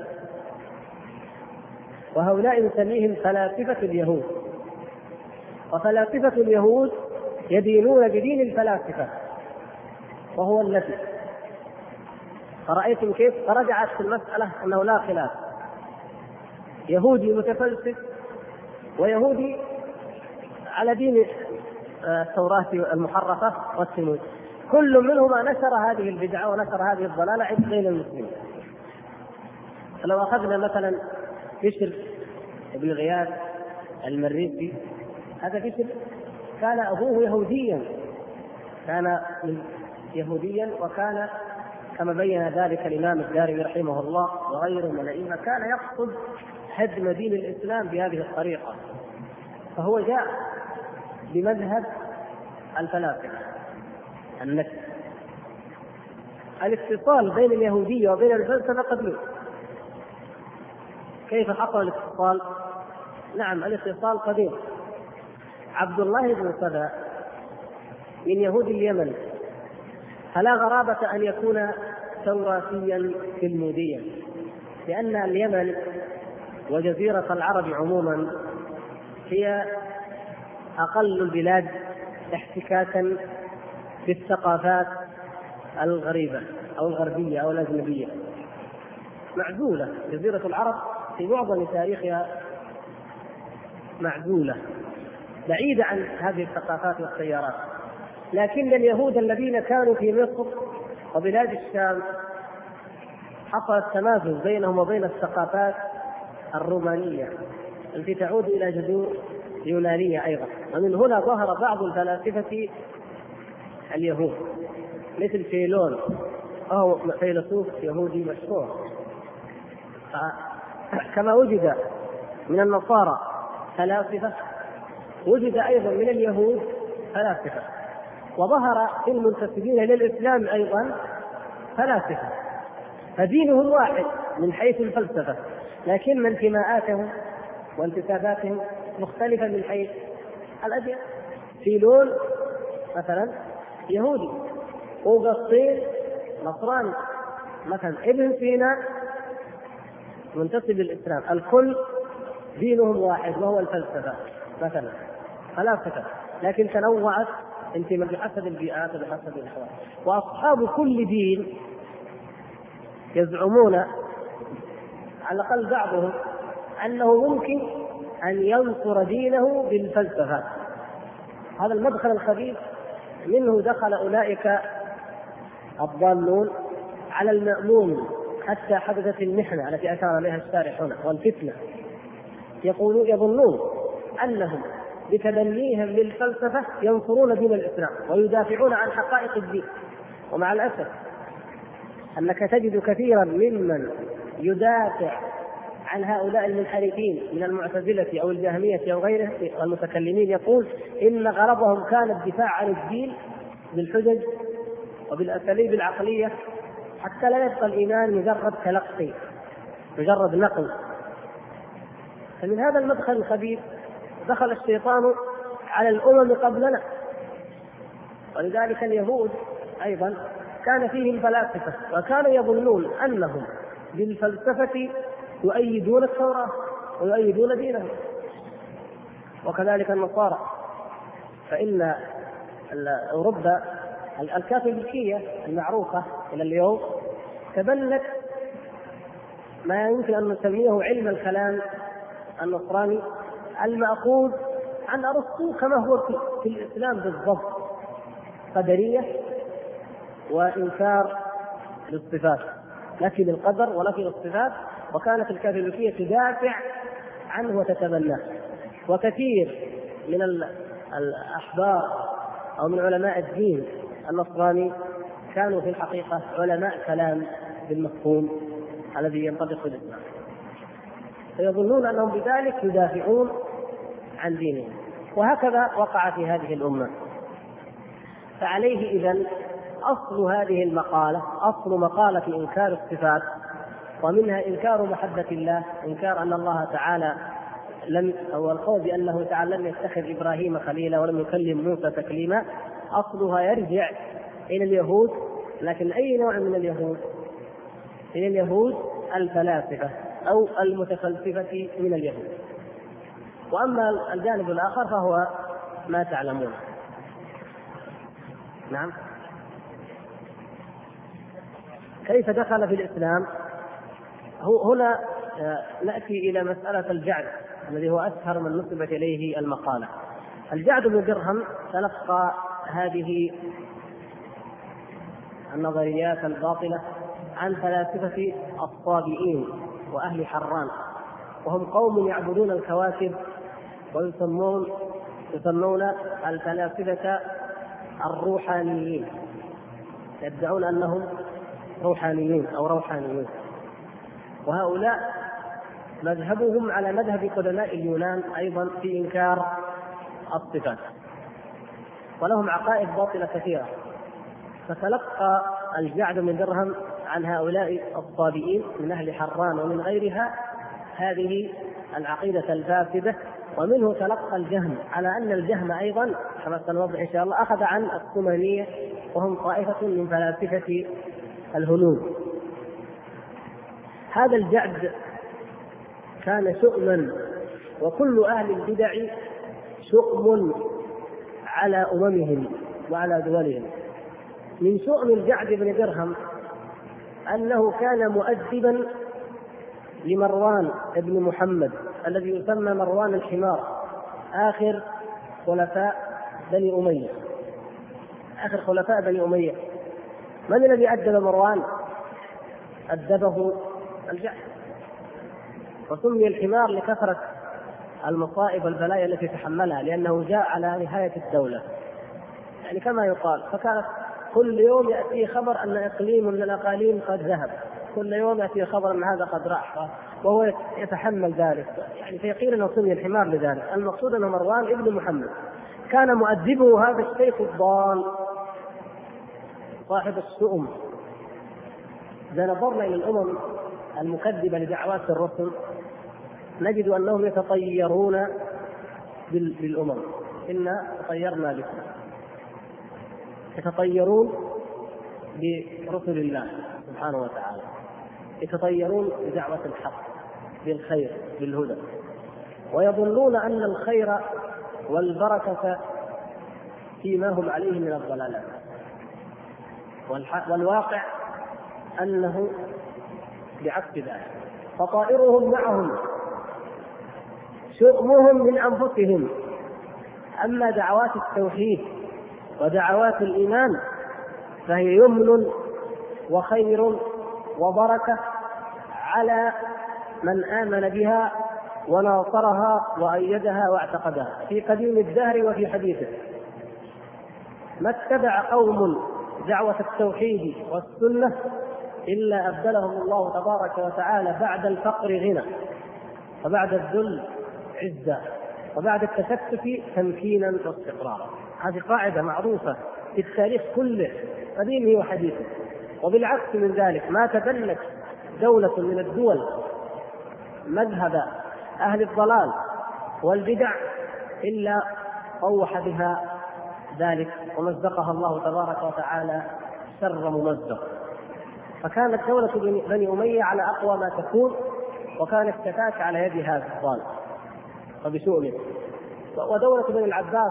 وهؤلاء نسميهم فلاسفة اليهود. وفلاسفة اليهود يدينون بدين الفلاسفة وهو النفي. فرأيتم كيف فرجعت في المسألة أنه لا خلاف، يهودي متفلسف ويهودي على دين التوراة المحرفة والسنود، كل منهما نشر هذه البدعة ونشر هذه الضلالة عند بين المسلمين. فلو أخذنا مثلا بشر بن غياث المريسي، هذا بشر كان أبوه يهوديا، وكان كما بين ذلك الإمام الدارمي رحمه الله وغيره من الأئمة كان يقصد هدم دين الإسلام بهذه الطريقة. فهو جاء بمذهب الفلاسفة النفي. الاتصال بين اليهودية وبين الفلسفة قديم. كيف حصل الاتصال؟ نعم، الاتصال قديم. عبد الله بن سبأ من يهود اليمن، فلا غرابة أن يكون توراتيا تلموديا، لأن اليمن وجزيرة العرب عموما هي أقل البلاد احتكاكا بالثقافات الغريبة أو الغربية أو الأجنبية، معزولة. جزيرة العرب في معظم تاريخها معزولة بعيدة عن هذه الثقافات والتيارات. لكن اليهود الذين كانوا في مصر وبلاد الشام حصل التمازج بينهم وبين الثقافات الرومانية التي تعود إلى جذور يونانية أيضا. ومن هنا ظهر بعض الفلاسفة اليهود مثل فيلون، وهو فيلسوف يهودي مشهور. كما وجد من النصارى فلاسفة، وجد أيضا من اليهود فلاسفة، وظهر في المنتسبين للإسلام أيضا فلاسفة. فدينهم واحد من حيث الفلسفة، لكن انتماءاتهم وانتساباتهم مختلفة من حيث الأديان. فيلون مثلا يهودي، أوغسطين نصراني مثلا، ابن سينا منتسب للإسلام. الكل دينهم واحد وهو الفلسفة مثلا، فلاسفة، لكن تنوعت انتماء بحسب البيئات وبحسب الأحوال. وأصحاب كل دين يزعمون على الأقل بعضهم أنه ممكن أن ينصر دينه بالفلسفة. هذا المدخل الخبيث منه دخل أولئك الضالون على المأمون حتى حدثت المحنة التي أشار إليها الشارح هنا والفتنة. يظنون أنهم بتبنيهم للفلسفة ينصرون دين الإسلام ويدافعون عن حقائق الدين. ومع الأسف أنك تجد كثيرا ممن يدافع عن هؤلاء المنحرفين من المعتزلة أو الجهمية أو غيره المتكلمين يقول إن غرضهم كان الدفاع عن الدين بالحجج وبالأساليب العقلية حتى لا يبقى الإيمان مجرد تلقي، مجرد نقل. فمن هذا المدخل الخبيث دخل الشيطان على الأمم قبلنا. ولذلك اليهود أيضا كان فيهم فلاسفة، وكانوا يظنون أنهم بالفلسفة يؤيدون التوراة ويؤيدون دينهم. وكذلك النصارى، فإن أوروبا الكاثوليكية المعروفة إلى اليوم تبنت ما يمكن أن نسميه علم الكلام النصراني المأخوذ عن أرسطو كما هو في الإسلام بالضبط، قدرية وإنكار للصفات، لا في القدر ولا في الصفات. وكانت الكاثوليكية تدافع عنه وتتبناه. وكثير من الأحبار أو من علماء الدين النصراني كانوا في الحقيقة علماء كلام بالمفهوم الذي ينطبق في الإسلام، فيظنون أنهم بذلك يدافعون عن دينهم. وهكذا وقع في هذه الأمة. فعليه إذن أصل هذه المقالة، أصل مقالة إنكار الصفات، ومنها إنكار محبة الله، إنكار أن الله تعالى أو القول بأنه تعالى لم يتخذ إبراهيم خليلا ولم يكلم موسى تكليما، أصلها يرجع إلى اليهود. لكن أي نوع من اليهود؟ إلى اليهود الفلاسفة أو المتفلسفة من اليهود. وأما الجانب الآخر فهو ما تعلمون. نعم. كيف دخل في الإسلام؟ هنا نأتي إلى مسألة الجعد الذي هو أشهر من نسبت إليه المقالة. الجعد بن درهم تلقى هذه النظريات الباطلة عن فلاسفة الصابئين وأهل حران، وهم قوم يعبدون الكواكب ويسمون الفلاسفة الروحانيين، يدعون أنهم روحانيين أو روحانيون. وهؤلاء مذهبهم على مذهب قدماء اليونان أيضا في إنكار الصفات، ولهم عقائد باطلة كثيرة. فتلقى الجعد بن درهم عن هؤلاء الصابئين من أهل حران ومن غيرها هذه العقيدة الفاسدة. ومنه تلقى الجهم على أن الجهم أيضا كما سنوضح إن شاء الله أخذ عن السمانية، وهم طائفة من فلاسفة الهنود. هذا الجعد كان شؤما وكل أهل البدع شؤم على أممهم وعلى دولهم. من شؤم الجعد بن درهم أنه كان مؤدبا لمروان بن محمد الذي يسمى مروان الحمار، آخر خلفاء بني أمية. آخر خلفاء بني أمية من الذي أدب مروان؟ أدبه الجعد، وسمي الحمار لكثرة المصائب والبلايا التي تحملها، لأنه جاء على نهاية الدولة، يعني كما يقال. فكانت كل يوم يأتي خبر أن إقليم من الأقاليم قد ذهب، كل يوم يأتي خبر أن هذا قد راح، وهو يتحمل ذلك، يعني فيقيل أنه سمي الحمار لذلك. المقصود أن مروان ابن محمد كان مؤدبه هذا الشيخ الضال صاحب الشؤم. إذا نظرنا إلى الأمم المكذبة لدعوات الرسل نجد أنهم يتطيرون بالأمم. إنا تطيرنا بكم، يتطيرون برسل الله سبحانه وتعالى، يتطيرون بدعوة الحق بالخير بالهدى، ويظنون أن الخير والبركة فيما هم عليه من الضلالات، والواقع أنه بعكس ذلك. فطائرهم معهم، شؤمهم من أنفسهم. أما دعوات التوحيد ودعوات الإيمان فهي يمن وخير وبركة على من آمن بها وناصرها وأيدها واعتقدها في قديم الدهر وفي حديثه. ما اتبع قوم دعوة التوحيد والسنة إلا أبدلهم الله تبارك وتعالى بعد الفقر غنى، وبعد الذل عزة، وبعد التشتت تمكينا واستقرارا. هذه قاعدة معروفة في التاريخ كله قديمه وحديثه. وبالعكس من ذلك، ما تدلت دولة من الدول مذهب أهل الضلال والبدع إلا طوح بها ذلك ومزقها الله تبارك وتعالى شر ممزق. فكانت دولة بني أمية على أقوى ما تكون، وكانت تتاك على يد هذا الضال وبسؤله. ودولة بني العباس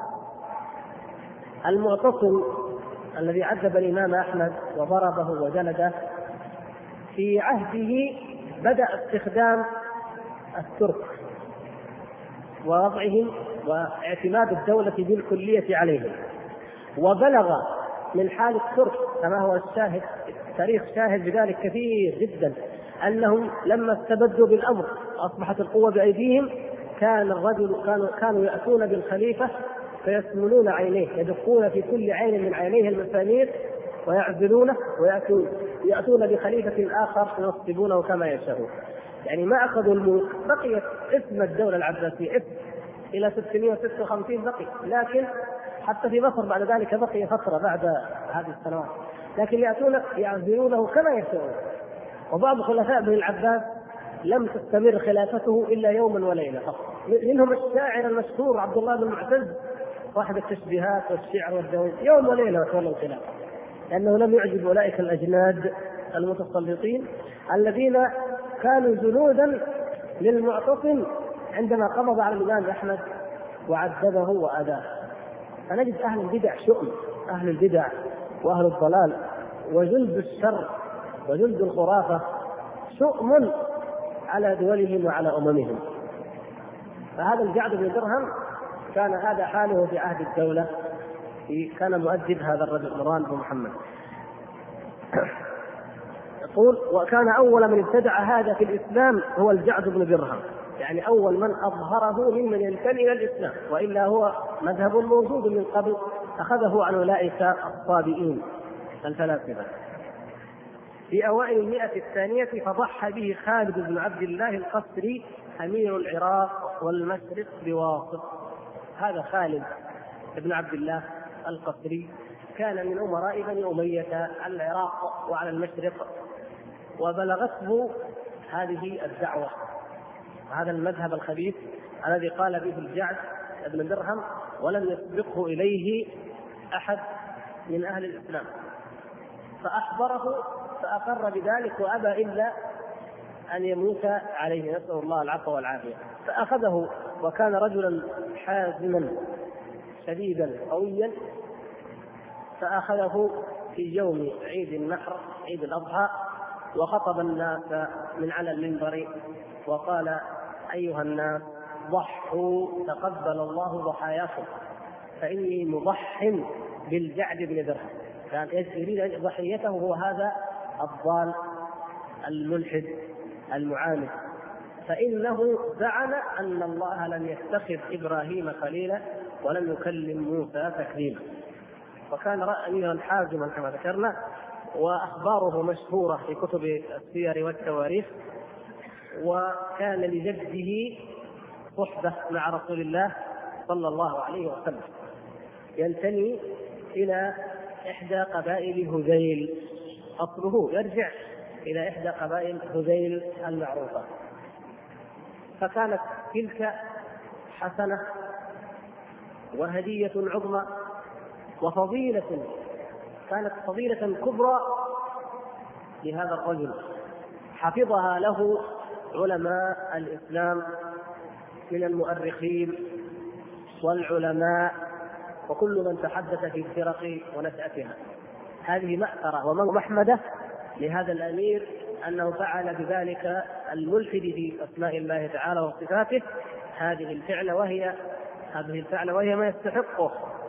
المعتصم الذي عذب الإمام أحمد وضربه وجلده، في عهده بدأ استخدام الترك ووضعهم واعتماد الدولة بالكلية عليهم، وبلغ من حال الترك كما هو الشاهد، التاريخ شاهد بذلك كثير جدا، أنهم لما استبدوا بالأمر أصبحت القوة بأيديهم، كانوا يأتون بالخليفة فيسمنون عينيه، يدقون في كل عين من عينيه المسامير ويعزلونه، ويأتون بخليفة آخر ينصبونه كما يشاءون. يعني ما أخذوا الملك، بقيت اسم الدولة العباسية اسم إلى 656 بقي، لكن حتى في مصر بعد ذلك بقي فترة بعد هذه السنوات، لكن يأتون يعزلونه كما يشاءون. وبعض خلفاء بني العباس لم تستمر خلافته إلا يوما وليلة فقط، منهم الشاعر المشهور عبد الله بن معتز صاحب التشبيهات والشعر والدواوين، يوم وليلة وتولى الخلافة، لأنه لم يعجب أولئك الأجناد المتسلطين الذين كانوا جنودا للمعتصم عندما قبض على الإمام أحمد وعذبه وآذاه. فنجد أهل البدع شؤم، أهل البدع وأهل الضلال وجند الشر وجند الخرافة شؤم على دولهم وعلى أممهم. فهذا الجعد بن درهم كان هذا حاله في عهد الدولة، كان مؤدب هذا الرجل مروان بن محمد. يقول: وكان أول من ابتدع هذا في الإسلام هو الجعد بن درهم، يعني أول من أظهره ممن ينتمي إلى الإسلام، وإلا هو مذهب موجود من قبل أخذه عن أولئك الصابئين الفلاسفة. في أوائل المئة الثانية فضحى به خالد بن عبد الله القسري أمير العراق والمشرق بواسط. هذا خالد بن عبد الله القسري كان من أمراء بني أمية على العراق وعلى المشرق، وبلغته هذه الدعوة، هذا المذهب الخبيث الذي قال به الجعد بن درهم ولم يسبقه إليه أحد من أهل الإسلام، فأحضره فأقر بذلك وأبى إلا أن يموت عليه، نسأل الله العفو والعافية. فأخذه وكان رجلا حازما شديدا قويا، فأخذه في يوم عيد النحر عيد الأضحى وخطب الناس من على المنبر وقال: أيها الناس، ضحوا تقبل الله ضحاياكم، فإني مضح بالجعد بن درهم. كان يريد ضحيته هو هذا الضال الملحد المعاند، فإنه زعم أن الله لم يتخذ إبراهيم خليلا ولم يكلم موسى تكليما. وكان رأيه حازما كما ذكرنا، وأخباره مشهورة في كتب السير والتواريخ. وكان لجده صحبة مع رسول الله صلى الله عليه وسلم، ينتمي إلى إحدى قبائل هذيل، أصله يرجع إلى إحدى قبائل هذيل المعروفة. فكانت تلك حسنة وهدية عظمى وفضيلة، كانت فضيلة كبرى لهذا الرجل حفظها له علماء الإسلام من المؤرخين والعلماء وكل من تحدث في الفرق ونشأتها. هذه مأثرة ومحمدة لهذا الأمير أنه فعل بذلك الملحد في أسماء الله تعالى وصفاته هذه الفعل وهي ما يستحقه،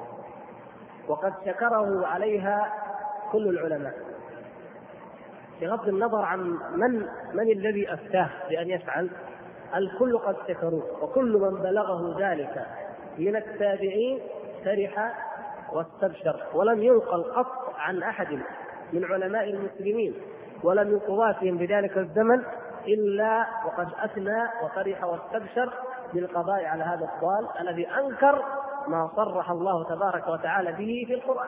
وقد شكره عليها كل العلماء بغض النظر عن من الذي أفتاه بأن يفعل. الكل قد شكروه، وكل من بلغه ذلك من التابعين فرح واستبشر، ولم ينقل قط عن أحد من علماء المسلمين ولم يقواتهم بذلك الزمن إلا وقد أثنى وفرح واستبشر بالقضاء على هذا الضال الذي أنكر ما صرح الله تبارك وتعالى به في القرآن.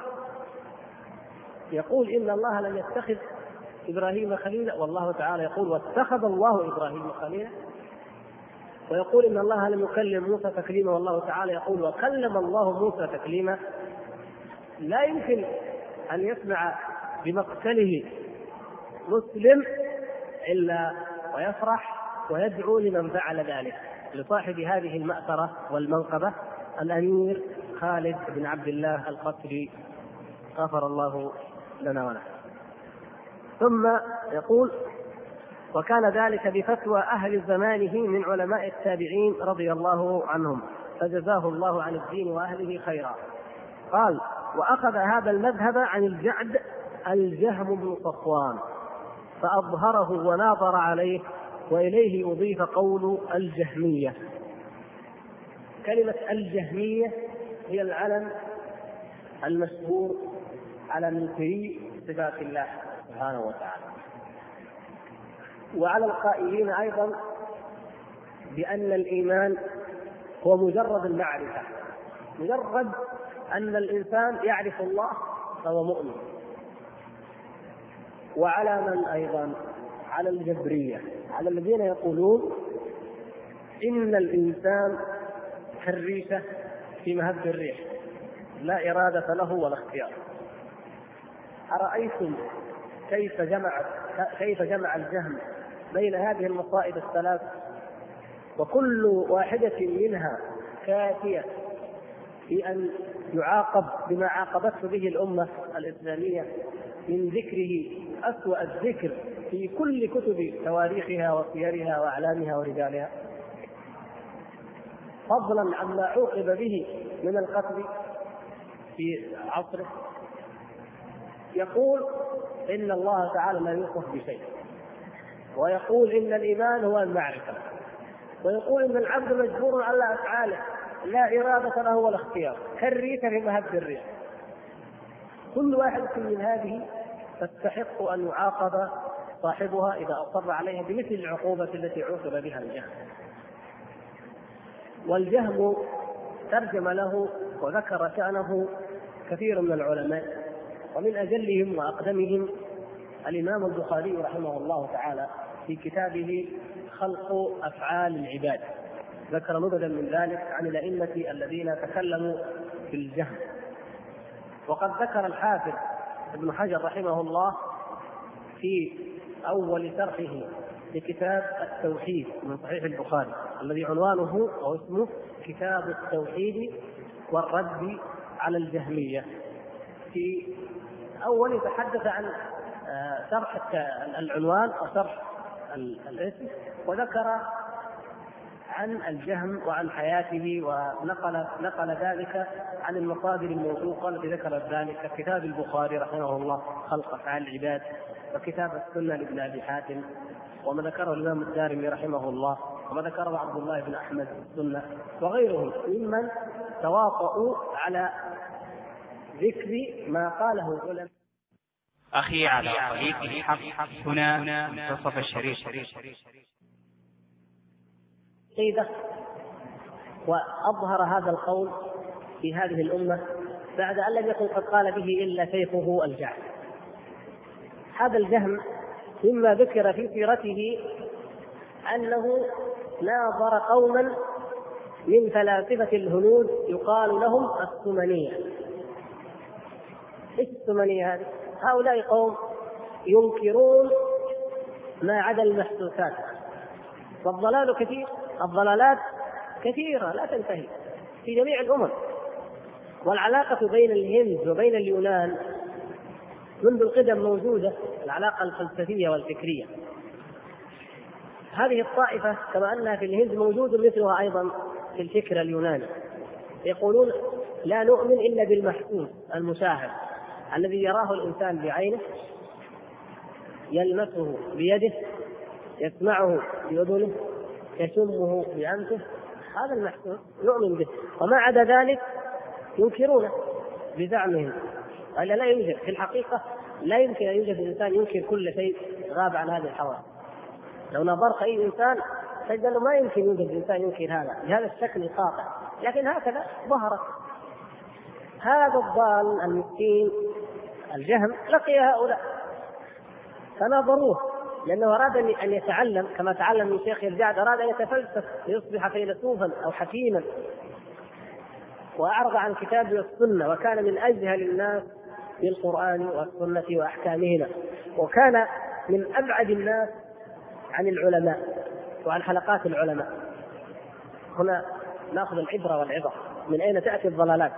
يقول إن الله لم يتخذ إبراهيم خليلا، والله تعالى يقول: واتخذ الله إبراهيم خليلا. ويقول إن الله لم يكلم موسى تكليما، والله تعالى يقول: وكلم الله موسى تكليما. لا يمكن أن يسمع بمقتله مسلم إلا ويفرح ويدعو لمن فعل ذلك، لصاحب هذه المأثرة والمنقبة الأمير خالد بن عبد الله القسري، غفر الله لنا وله. ثم يقول: وكان ذلك بفتوى أهل زمانه من علماء التابعين رضي الله عنهم، فجزاه الله عن الدين وأهله خيرا. قال: وأخذ هذا المذهب عن الجعد الجهم بن صفوان فأظهره وناظر عليه، وإليه أضيف قول الجهمية. كلمة الجهمية هي العلم المشهور على منكري صفات الله سبحانه وتعالى، وعلى القائلين أيضا بأن الإيمان هو مجرد المعرفة، مجرد أن الإنسان يعرف الله فهو مؤمن. وعلى من أيضا؟ على الجبرية، على الذين يقولون إن الإنسان كالريشة في مهب الريح، لا إرادة له ولا اختيار. أرأيتم كيف جمع الجهم بين هذه المصائب الثلاث، وكل واحدة منها كافية في أن يعاقب بما عاقبته به الأمة الإسلامية من ذكره أسوأ الذكر في كل كتب تواريخها وسيرها وأعلامها ورجالها، فضلا عما عوقب به من القتل في عصره. يقول إن الله تعالى لا يوصف بشيء، ويقول إن الإيمان هو المعرفة، ويقول إن العبد مجبور على أفعاله لا إرادة له ولا اختيار، كالريشة في مهب الريح. كل واحد من هذه تستحق أن يعاقب صاحبها إذا أصر عليها بمثل العقوبة التي عوقب بها الجهم. والجهم ترجم له وذكر شأنه كثير من العلماء، ومن أجلهم وأقدمهم الإمام البخاري رحمه الله تعالى في كتابه خلق أفعال العباد، ذكر مددا من ذلك عن الأئمة الذين تكلموا في الجهم. وقد ذكر الحافظ ابن حجر رحمه الله في أول شرحه لكتاب التوحيد من صحيح البخاري الذي عنوانه أو اسمه كتاب التوحيد والرد على الجهمية. في أول يتحدث عن شرح العنوان أو شرح الاسم، وذكر عن الجهم وعن حياته، ونقل ذلك عن المصادر الموثوقة التي ذكرت ذلك، كتاب البخاري رحمه الله خلق أفعال العباد، وكتاب السنة لابن أبي حاتم، وما ذكره الإمام الدارمي رحمه الله، وما ذكره عبد الله بن أحمد السنة، وغيرهم ممن تواطؤوا على ذكر ما قاله العلماء. أخي على طريق الحق هنا منتصف الشريط. وأظهر هذا القول في هذه الأمة بعد أن لم يكن قد قال به إلا شيخه الجهم. هذا الجهم مما ذكر في سيرته أنه ناظر قوما من فلاسفة الهنود يقال لهم السمنية. السمنية هذه هؤلاء قوم ينكرون ما عدا المحسوسات، والضلال كثير، الضلالات كثيرة لا تنتهي في جميع الأمم. والعلاقة بين الهند وبين اليونان منذ القدم موجودة، العلاقة الفلسفية والفكرية. هذه الطائفة كما أنها في الهند موجود مثلها أيضا في الفكر اليوناني، يقولون لا نؤمن إلا بالمحسوس المشاهد الذي يراه الإنسان بعينه، يلمسه بيده، يسمعه بأذنه، يشمه بأنفه، هذا المحسوس نؤمن به، وما عدا ذلك ينكرونه بزعمهم. قال لا يوجد في الحقيقة، لا يمكن أن يوجد إنسان ينكر كل شيء غاب عن هذه الحواس. لو نظرت أي إنسان تجد أنه ما يمكن يوجد إنسان ينكر هذا بهذا الشكل القاطع، لكن هكذا ظهرت. هذا الضال المسكين الجهم لقي هؤلاء فناظروه، لأنه أراد أن يتعلم كما تعلم من شيخ الجعد، أراد أن يتفلسف ليصبح فيلسوفا أو حكيما، وأعرض عن كتاب السنة، وكان من أجهل الناس بالقرآن والسنة وأحكامهما، وكان من أبعد الناس عن العلماء وعن حلقات العلماء. هنا نأخذ العبرة والعظة من أين تأتي الضلالات.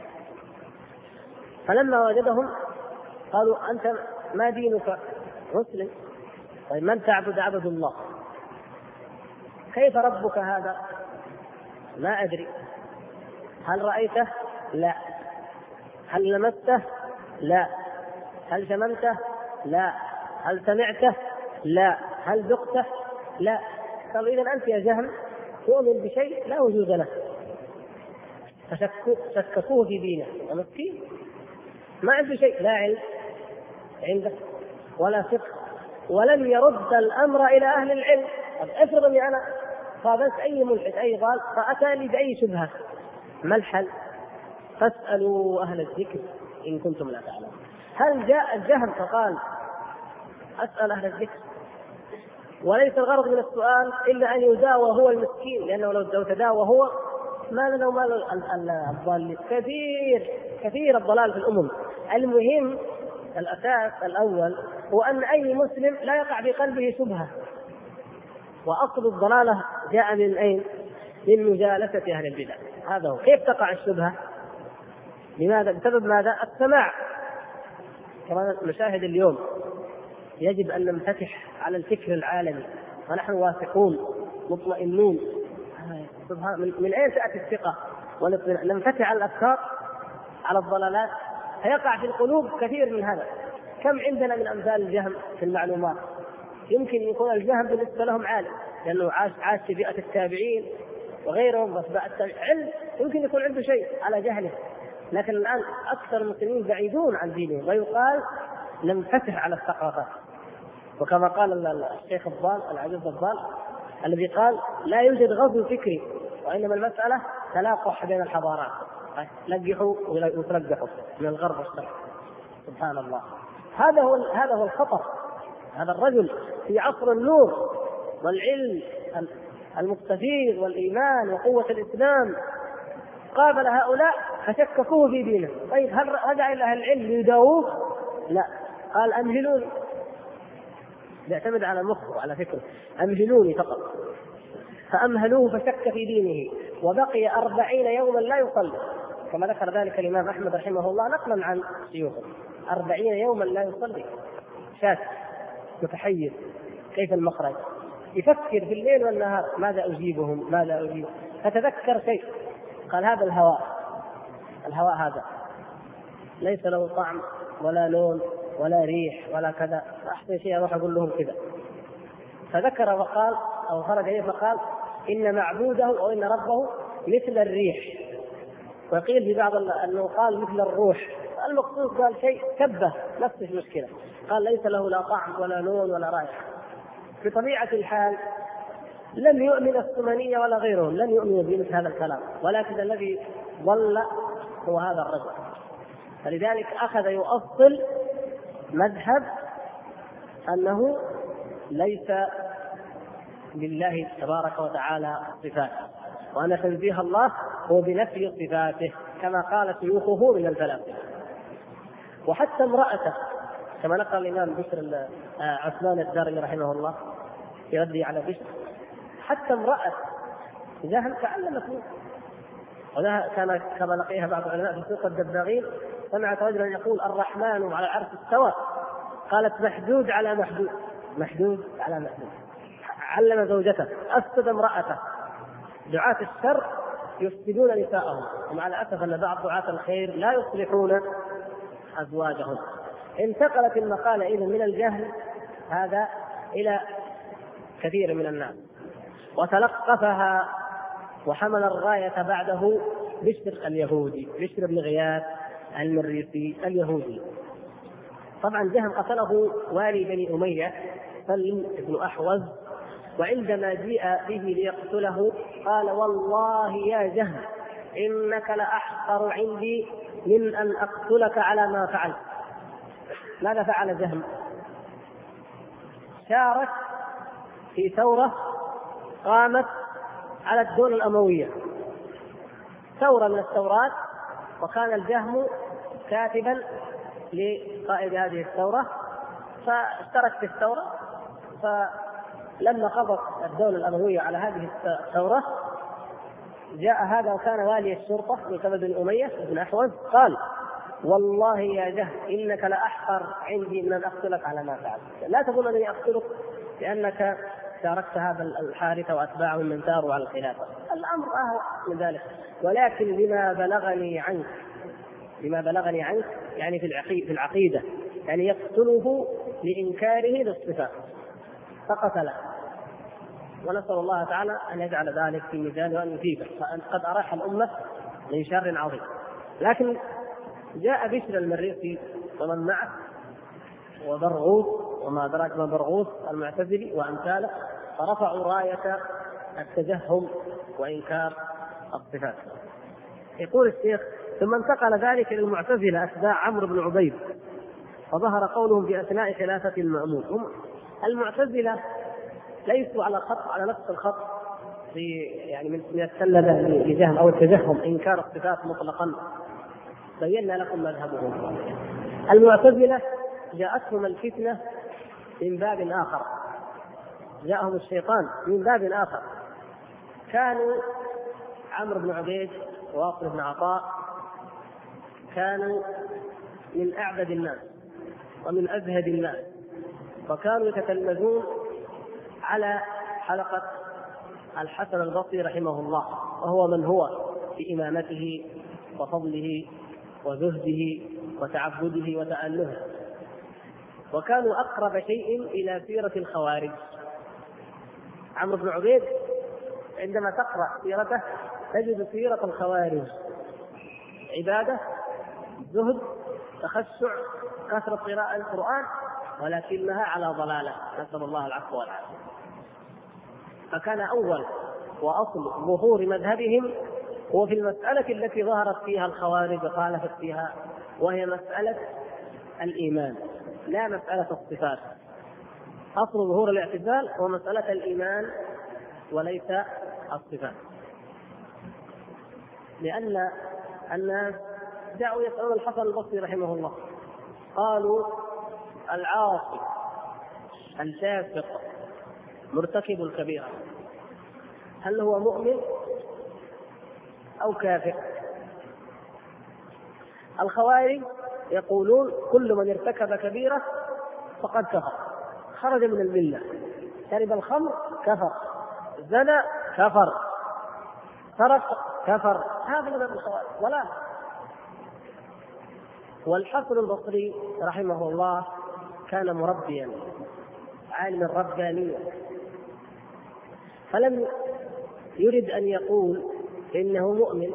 فلما وجدهم قالوا أنت ما دينك؟ مسلم. طيب من تعبد؟ عبد الله. كيف ربك هذا؟ ما أدري. هل رأيته؟ لا. هل لمسته؟ لا. هل شممته؟ لا. هل سمعته؟ لا. هل ذقته؟ لا. قالوا إذن أنت يا جهم تؤمن بشيء لا وجود له. فشككوه في دينه، ومسكين ما عنده شيء، لا علم عنده ولا فقه، ولن يرد الأمر إلى أهل العلم. افرض أني أنا قابلت أي ملحد أي ضال فأتى لي بأي شبهة، ما الحل؟ فاسألوا أهل الذكر إن كنتم لا تعلمون. هل جاء الجهم فقال أسأل أهل الذكر؟ وليس الغرض من السؤال إلا أن يداوى هو المسكين، لأنه لو تداوى هو ما لنا وما الضال. كثير الضلال في الأمم. المهم الأساس الأول هو أن أي مسلم لا يقع في قلبه شبهة، وأصل الضلالة جاء من أين؟ من مجالسة أهل البدع. هذا هو. كيف تقع الشبهة؟ لماذا؟ بسبب ماذا؟ السماع. كما نشاهد اليوم يجب أن ننفتح على الفكر العالمي، ونحن واثقون مطمئنون. من أين تأتي الثقة؟ ننفتح على الأفكار، على الضلالات، فيقع في القلوب كثير من هذا. كم عندنا من أمثال الجهم في المعلومات؟ يمكن يكون الجهم بالنسبة لهم عالم، لأنه عاش في بيئة التابعين وغيرهم، بس علم يمكن يكون عنده شيء على جهله. لكن الآن أكثر المسلمين بعيدون عن دينهم، ويقال ننفتح على الثقافات. وكما قال الشيخ الضال العزيز الضال الذي قال لا يوجد غزو فكري، وإنما المسألة تلاقح بين الحضارات، لقحوا ويتلقحوا من الغرب والشرق. سبحان الله. هذا هو الخطر. هذا الرجل في عصر النور والعلم المستفيض والإيمان وقوة الإسلام قابل هؤلاء فشككوه في دينه. طيب هل رجع إلى أهل العلم ليداووه؟ لا. قال أمهلوني يعتمد على مخه وعلى فكره. أمهلوني فقط. فأمهلوه فشك في دينه وبقي 40 يوما لا يصلي، كما ذكر ذلك الإمام أحمد رحمه الله نقلا عن شيوخه. 40 يوما لا يصلي، شاك متحير كيف المخرج، يفكر في الليل والنهار ماذا أجيبهم ماذا أجيب. فتذكر شيء، قال هذا الهواء هذا ليس له طعم ولا لون ولا ريح ولا كذا، أحسن شيء أروح أقول لهم كذا. فذكر وقال أو خرج إليه فقال إن معبوده أو إن ربه مثل الريح، وقيل في بعض أنه قال مثل الروح. المقصود قال شيء شبه نفس المشكلة، قال ليس له لا طعم ولا لون ولا رائحة. بطبيعة الحال لم يؤمن السمنية ولا غيرهم، لم يؤمنوا بمثل هذا الكلام، ولكن الذي ضل هو هذا الرجل. فلذلك أخذ يؤصل مذهب أنه ليس لله تبارك وتعالى صفات، وأن تنزيه الله هو بنفي صفاته كما قال شيوخه من الفلاسفة. وحتى امرأته كما نقل الإمام بشر عثمان الدارمي رحمه الله يردي على بشر، حتى امرأة جهل تعلمت منه. ولا كان كما لقيها بعض العلماء في سوق الدباغين، سمعت رجلا يقول الرحمن على العرش استوى، قالت محدود على محدود، محدود على محدود. علم زوجته، أفسد امرأته. دعاة الشر يفسدون نساءهم، ومع الأسف أن بعض دعاة الخير لا يصلحون أزواجهم. انتقلت المقالة إذن من الجهل هذا إلى كثير من الناس، وتلقفها وحمل الراية بعده بشر اليهودي، بشر بن غياث المريسي اليهودي. طبعا جهم قتله والي بني أمية سلم بن أحوز، وعندما جيء به ليقتله قال والله يا جهم إنك لأحقر عندي من أن أقتلك على ما فعلت. ماذا فعل جهم؟ شارك في ثورة قامت على الدولة الأموية، ثورة من الثورات، وكان الجهم كاتبا لقائد هذه الثورة، فاشترك في الثورة. فلما قضت الدولة الأموية على هذه الثورة جاء هذا وكان والي الشرطة من قبل بن أمية بن أحوز، قال والله يا جهم إنك لأحقر عندي من أن أقتلك على ما فعلت. لا تظن أنني أقتلك لأنك شاركت هذا الحادث وأتباعه من ثاروا على الخلافة، الأمر أهوى من ذلك، ولكن لما بلغني عنك يعني في العقيدة، يعني يقتله لإنكاره للصفات فقتله. ونسأل الله تعالى أن يجعل ذلك في ميزان وأن يثيبه، فأن قد أراح الأمة من شر عظيم. لكن جاء بشر المريسي ومن معه وبرغوث وما أدراك ما برغوث المعتزلي وأمثاله، فرفعوا راية التجهم وإنكار الصفات. يقول الشيخ ثم انتقل ذلك للمعتزلة أتباع عمرو بن عبيد، وظهر قولهم في أثناء خلافة المأمون. هم المعتزلة ليسوا على نفس الخط في يعني من السلبة لجهم أو التجهم إنكار الصفات مطلقا، بينا لكم مذهبهم. المعتزلة جاءتهم الفتنة من باب آخر، جاءهم الشيطان من باب آخر. كانوا عمرو بن عبيد وواصل بن عطاء كانوا من أعبد الناس ومن أزهد الناس، وكانوا يتتلمذون على حلقة الحسن البصري رحمه الله، وهو من هو في إمامته وفضله وزهده وتعبده وتألهه. وكانوا أقرب شيء إلى سيرة الخوارج. عمرو بن عبيد عندما تقرأ سيرته تجد سيرة الخوارج، عبادة، زهد، تخشع، كثرة قراءة القرآن، ولكنها على ضلالة، نسأل الله العفو والعافية. فكان أول وأصل ظهور مذهبهم هو في المسألة التي ظهرت فيها الخوارج وخالفت فيها، وهي مسألة الإيمان لا مسألة الصفات. أصل ظهور الاعتزال هو مسألة الإيمان وليس الصفات، لأن الناس جاءوا يسألون الحسن البصري رحمه الله، قالوا العاصي الفاسق مرتكب الكبيرة هل هو مؤمن أو كافر؟ الخوارج يقولون كل من ارتكب كبيرة فقد كفر، خرج من الملة. شرب الخمر كفر، زنى كفر، سرق كفر. هذا من الخوارج. ولا والحسن البصري رحمه الله كان مربيا عالما ربانيا، فلم يرد أن يقول إنه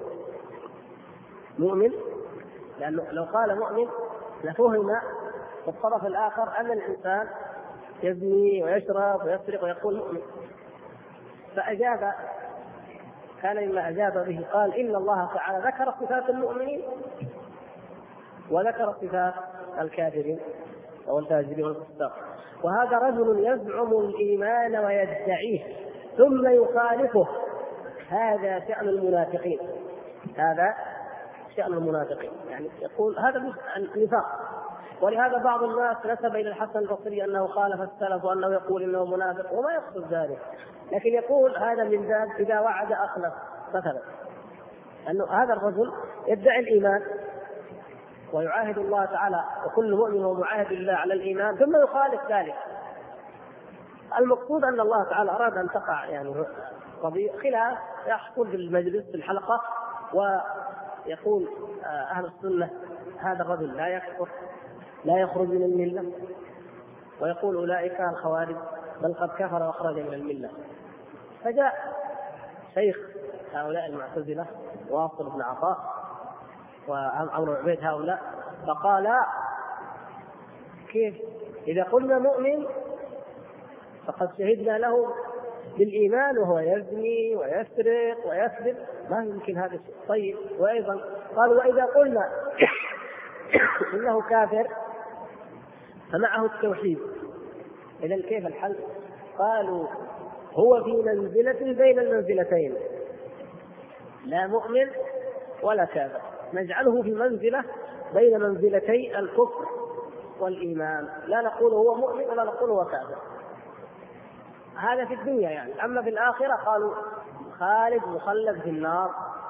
مؤمن، لأنه لو قال مؤمن لفهم في الطرف الآخر أن الإنسان يزني ويشرب ويسرق ويقول مؤمن. فأجاب، كان مما أجاب به قال إن الله تعالى ذكر صفات المؤمنين وذكر صفات الكافرين أو الفاجرين والفساق، وهذا رجل يزعم الإيمان ويدعيه ثم يخالفه، هذا شأن المنافقين، هذا شأن المنافقين، يعني يقول هذا النفاق. ولهذا بعض الناس نسب إلى الحسن البصري أنه خالف السلف وأنه يقول إنه منافق، وما يقصد ذلك، لكن يقول هذا من باب إذا وعد أخلف مثلا، أنه هذا الرجل يدعي الإيمان ويعاهد الله تعالى، وكل مؤمن هو معاهد الله على الإيمان، ثم يخالف ذلك. المقصود أن الله تعالى أراد أن تقع يعني خلاف يحصل في المجلس في الحلقة، ويقول أهل السنة هذا الرجل لا يكفر لا يخرج من الملة، ويقول أولئك الخوارج بل قد كفر وأخرج من الملة. فجاء شيخ هؤلاء المعتزلة واصل بن عطاء وعمرو بن عبيد هؤلاء فقال كيف إذا قلنا مؤمن فقد شهدنا له بالإيمان وهو يزني ويسرق ويكذب، ما يمكن هذا الشيء. طيب وأيضا قالوا وإذا قلنا إنه كافر فمعه التوحيد، إذن كيف الحل؟ قالوا هو في منزلة بين المنزلتين، لا مؤمن ولا كافر، نجعله في منزلة بين منزلتي الكفر والإيمان، لا نقول هو مؤمن ولا نقول هو كافر. هذا في الدنيا يعني. أما في الآخرة قالوا خالد مخلد في النار،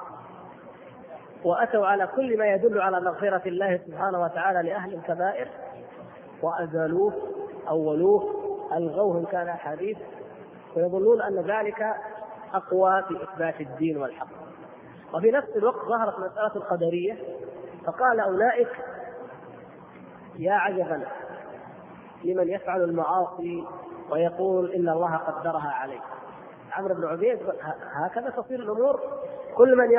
وأتوا على كل ما يدل على مغفرة الله سبحانه وتعالى لأهل الكبائر وأزالوه أولوه ألغوه إن كان حديث، ويظنون أن ذلك أقوى في إثبات الدين والحق. وفي نفس الوقت ظهرت مسألة القدرية، فقال أولئك يا عجبا لمن يفعل المعاصي ويقول إن الله قدرها عليه. عمرو بن عبيد هكذا تصير الأمور، كل من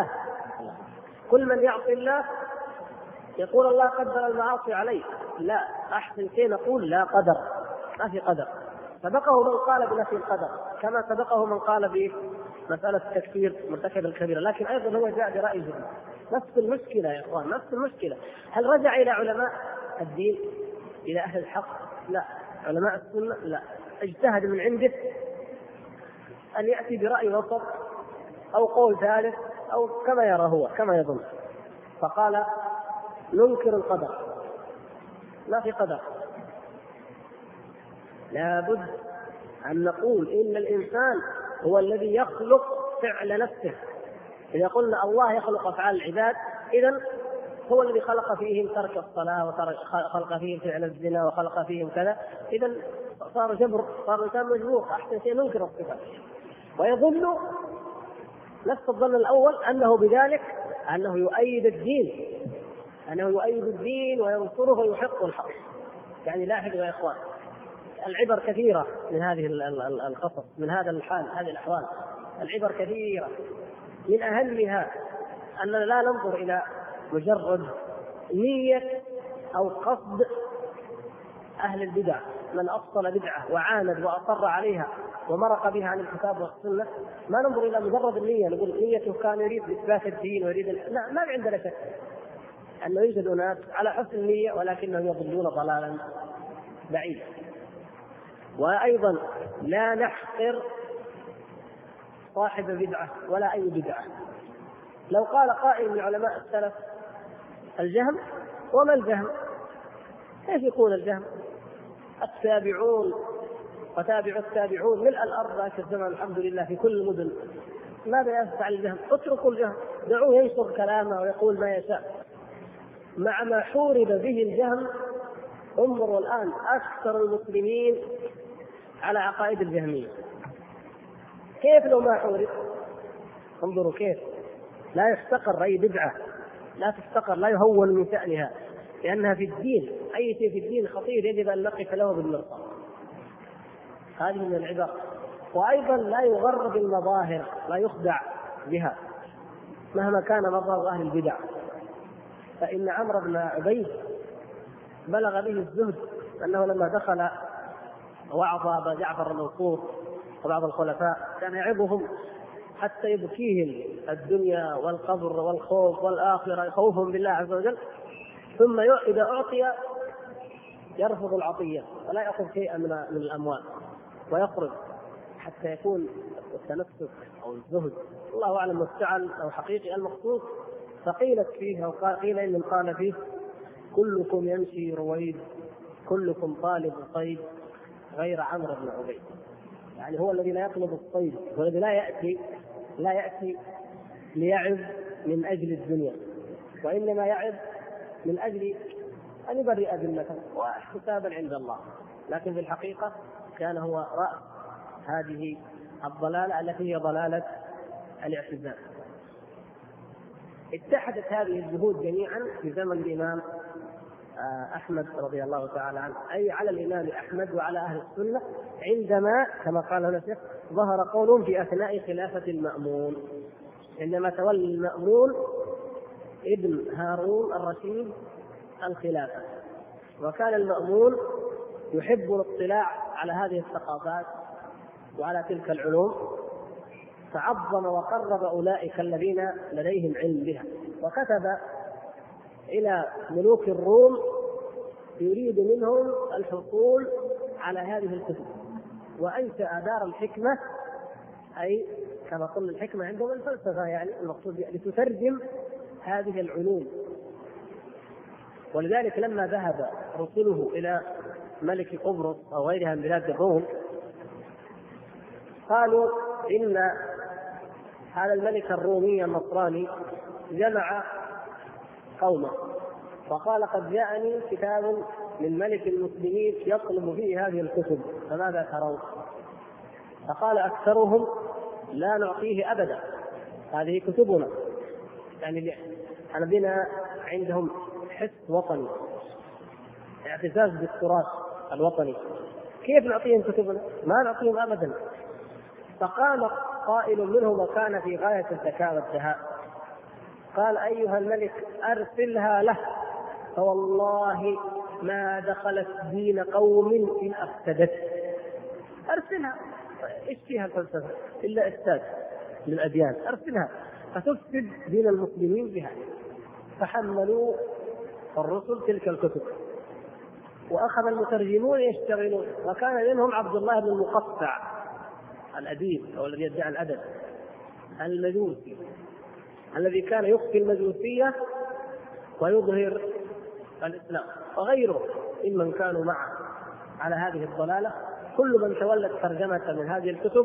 يعصي الله يقول الله قدر المعاصي عليه. لا، أحسن شيء نقول لا قدر، ما في قدر. سبقه من قال بنفي القدر كما سبقه من قال بمسألة تكفير مرتكب الكبيرة، لكن أيضا هو جاء برأي جديد. نفس المشكلة يا إخوان، نفس المشكلة. هل رجع إلى علماء الدين إلى أهل الحق؟ لا. علماء السنة؟ لا. اجتهد من عنده أن يأتي برأي وسط أو قول ثالث أو كما يرى هو كما يظن، فقال ننكر القدر، ما في قدر. لابد أن نقول إن الإنسان هو الذي يخلق فعل نفسه. إذا قلنا الله يخلق أفعال العباد، إذن هو الذي خلق فيهم ترك الصلاة وخلق فيهم فعل الزنا وخلق فيهم كذا، إذن صار جبر، صار إنسان مجبور. أحسن شيء ننكر الصفات. ويظن نفس الظن الأول أنه بذلك أنه يؤيد الدين وينصره ويحق الحق. يعني لاحظوا يا إخوان، العبر كثيرة من هذه القصص، من هذا الحال، هذه الأحوال العبر كثيرة. من أهمها أننا لا ننظر إلى مجرد نية أو قصد أهل البدع، من أبطل بدعة وعاند وأصر عليها ومرق بها عن الكتاب والسنة، ما ننظر إلى مجرد النية نقول نيته كان يريد إثبات الدين ويريد لا، ما عندنا شك أنه يوجد ناس على حسن النية ولكنهم يضلون ضلالا بعيدا. وأيضا لا نحقر صاحب بدعة ولا أي بدعة. لو قال قائل من علماء السلف الجهم، وما الجهم؟ كيف يكون الجهم؟ التابعون وتابع التابعون ملء الأرض ذاك الزمن الحمد لله في كل المدن. ماذا يفعل الجهم؟ اتركوا الجهم، دعوه ينشر كلامه ويقول ما يشاء. مع ما حورب به الجهم، انظروا الآن أكثر المسلمين على عقائد الجهمية. كيف لو ما حورب؟ انظروا كيف لا يستقر أي بدعة، لا تستقر، لا يهون من شأنها، لأنها في الدين. أي شيء في الدين خطير يجب أن نقف له بالمرصاد. هذه من العبر. وأيضا لا يغر بالمظاهر، لا يخدع بها مهما كان مظهر أهل البدع. فإن عمرو بن عبيد بلغ به الزهد أنه لما دخل وعظ أبا جعفر المنصور وبعض الخلفاء كان يعظهم حتى يبكيهم الدنيا والقبر والخوف والآخرة، يخوفهم بالله عز وجل. ثم إذا أعطي يرفض العطية ولا يأخذ شيئا من الأموال ويقرض حتى يكون التنسك أو الزهد. الله أعلم مستعل أو حقيقي المقصود. فقيلت فيه أو قيل إن قال فيه: كلكم يمشي رويد، كلكم طالب صيد غير عمرو بن عبيد. يعني هو الذي لا يطلب الصيد، هو الذي لا يأتي ليعظ من أجل الدنيا، وإنما يعظ من أجل أن يبرئ ذمته وحسابا عند الله. لكن في الحقيقة كان هو رأس هذه الضلالة التي هي ضلالة الاعتزال. اتحدت هذه الجهود جميعا في زمن الإمام أحمد رضي الله تعالى عنه، أي على الإمام أحمد وعلى أهل السنة، عندما كما قال هنا الشيخ ظهر قولهم في أثناء خلافة المأمون، عندما تولى المأمون ابن هارون الرشيد الخلافة. وكان المأمون يحب الاطلاع على هذه الثقافات وعلى تلك العلوم، فعظم وقرب أولئك الذين لديهم علم بها، وكتب إلى ملوك الروم يريد منهم الحصول على هذه الكتب، وأنشأ دار الحكمة، أي كما قلنا الحكمة عندهم الفلسفة، يعني المقصود لتترجم هذه العلوم. ولذلك لما ذهب رسله إلى ملك قبرص أو غيرها من بلاد الروم قالوا إن هذا الملك الرومي النصراني جمع قومه وقال: قد جاءني كتاب من ملك المسلمين يطلب فيه هذه الكتب، فماذا ترون؟ فقال أكثرهم: لا نعطيه أبدا، هذه كتبنا. يعني الذين عندهم حس وطني، اعتزاز بالتراث الوطني، كيف نعطيهم كتبنا؟ ما نعطيهم أبدا. فقال قائل منهم وكان في غاية الذكاء والدهاء، قال: أيها الملك أرسلها له، فوالله ما دخلت دين قوم إن أفسدت. أرسلها، إيش فيها الفلسفة إلا إفساد للأديان؟ أرسلها فتفسد دين المسلمين بها. فحملوا الرسل تلك الكتب، وأخذ المترجمون يشتغلون، وكان منهم عبد الله بن المقطع الأديب أو الذي يدعي الأدب المجوسي، الذي كان يخفي المجوسية ويظهر الإسلام، وغيره ممن كانوا معه على هذه الضلالة. كل من تولى الترجمة من هذه الكتب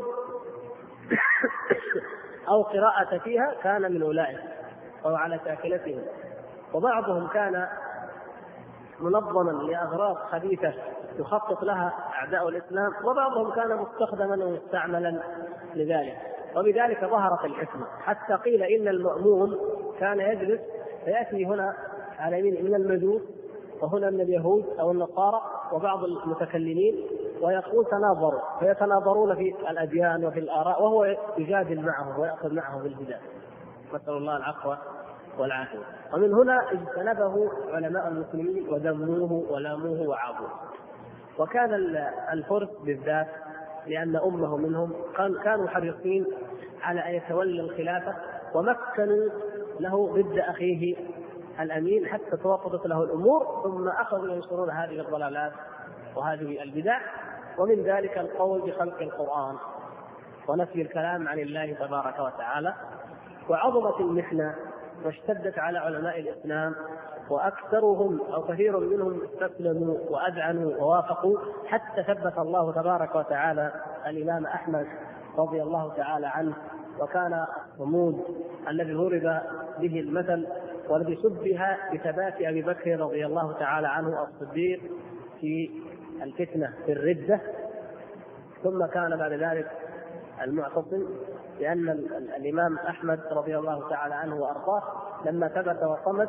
أو قراءة فيها كان من أولئك أو على شاكلتهم. وبعضهم كان منظما لأغراض خبيثة يخطط لها أعداء الإسلام، وبعضهم كان مستخدما ومستعملا لذلك. وبذلك ظهرت الحكمة، حتى قيل إن المأمون كان يجلس فيأتي هنا على يمين من المجوس وهنا من اليهود أو النصارى وبعض المتكلمين، ويقول تناظروا، فيتناظرون في الأديان وفي الآراء، وهو يجادل معهم ويأخذ معهم بالجدال، نسأل الله العفو والعافية. ومن هنا اجتنبه علماء المسلمين وذموه ولاموه وعابوه. وكان الفرس بالذات لأن أمه منهم كانوا حريصين على أن يتولى الخلافة، ومكنوا له ضد أخيه الأمين حتى توقفت له الأمور، ثم أخذوا ينشرون هذه الضلالات وهذه البدع، ومن ذلك القول بخلق القرآن ونفي الكلام عن الله تبارك وتعالى. وعظمت المحنة واشتدت على علماء الإسلام، وأكثرهم أو كثير منهم استسلموا وأذعنوا ووافقوا، حتى ثبت الله تبارك وتعالى الإمام أحمد رضي الله تعالى عنه، وكان الصمود الذي ضرب به المثل والذي شبه بثبات أبي بكر رضي الله تعالى عنه الصديق في الفتنة في الردة. ثم كان بعد ذلك المعتصم، لأن الإمام أحمد رضي الله تعالى عنه وأرضاه لما ثبت وصمد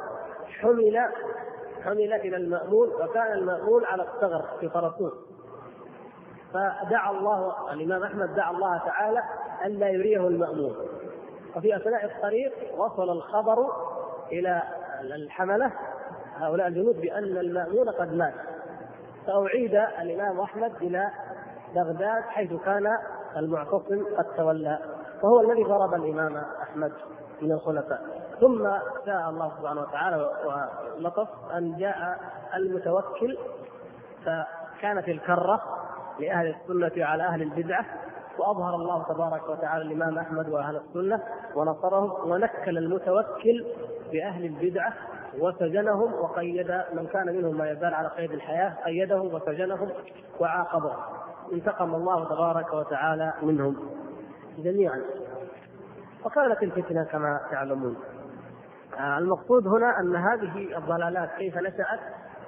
حمل إلى المأمون، وكان المأمون على الثغر في طرطوس، فدعا الله الإمام أحمد دعا الله تعالى ألا يريه المأمون. وفي أثناء الطريق وصل الخبر إلى الحملة هؤلاء الجنود بأن المأمون قد مات، فأعيد الإمام أحمد إلى بغداد حيث كان المعتصم قد تولى، وهو الذي ضرب الإمام أحمد من الخلفاء. ثم شاء الله سبحانه وتعالى ولطف أن جاء المتوكل، فكانت الكرة لأهل السنة على أهل البدعة، وأظهر الله تبارك وتعالى الإمام أحمد وأهل السنة ونصرهم، ونكل المتوكل بأهل البدعة وسجنهم، وقيد من كان منهم ما يزال على قيد الحياة، قيدهم وسجنهم وعاقبهم. انتقم الله تبارك وتعالى منهم جميعا. وكانت الفتنة كما تعلمون. المقصود هنا أن هذه الضلالات كيف نشأت،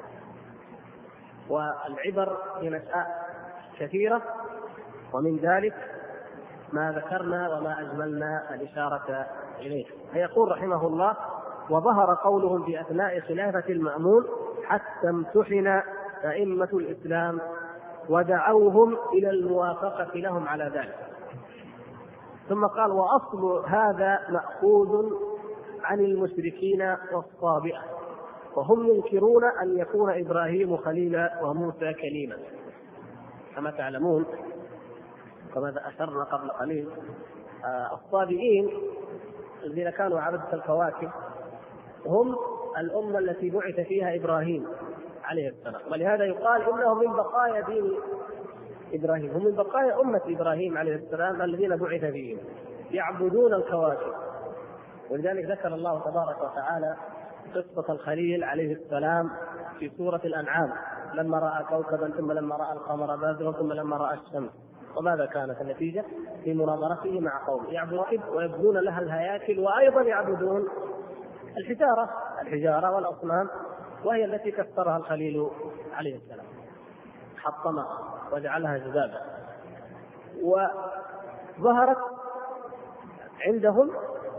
والعبر في نشأة كثيرة، ومن ذلك ما ذكرنا وما أجملنا الإشارة إليه. فيقول رحمه الله: وظهر قولهم في أثناء خلافة المأمون حتى امتحن أئمة الإسلام ودعوهم إلى الموافقة لهم على ذلك. ثم قال: وأصل هذا مأخوذ عن المشركين والصابئة، وهم ينكرون أن يكون إبراهيم خليلا وموسى كليما. كما تعلمون كما أشرنا قبل قليل، الصابئين الذين كانوا عبدة الكواكب هم الأمة التي بعث فيها إبراهيم عليه السلام، ولهذا يقال إنهم من بقايا دين إبراهيم، هم من بقايا أمة إبراهيم عليه السلام الذين بعث فيهم، يعبدون الكواكب. ولذلك ذكر الله تبارك وتعالى قصة الخليل عليه السلام في سورة الأنعام، لما رأى كوكبا، ثم لما رأى القمر بازغا، ثم لما رأى الشمس. وماذا كانت النتيجة في مناظرته مع قوم يعبدون ويبنون لها الهياكل، وأيضا يعبدون الحجارة والأصنام، وهي التي كسرها الخليل عليه السلام، حطمها وجعلها جذابا. وظهرت عندهم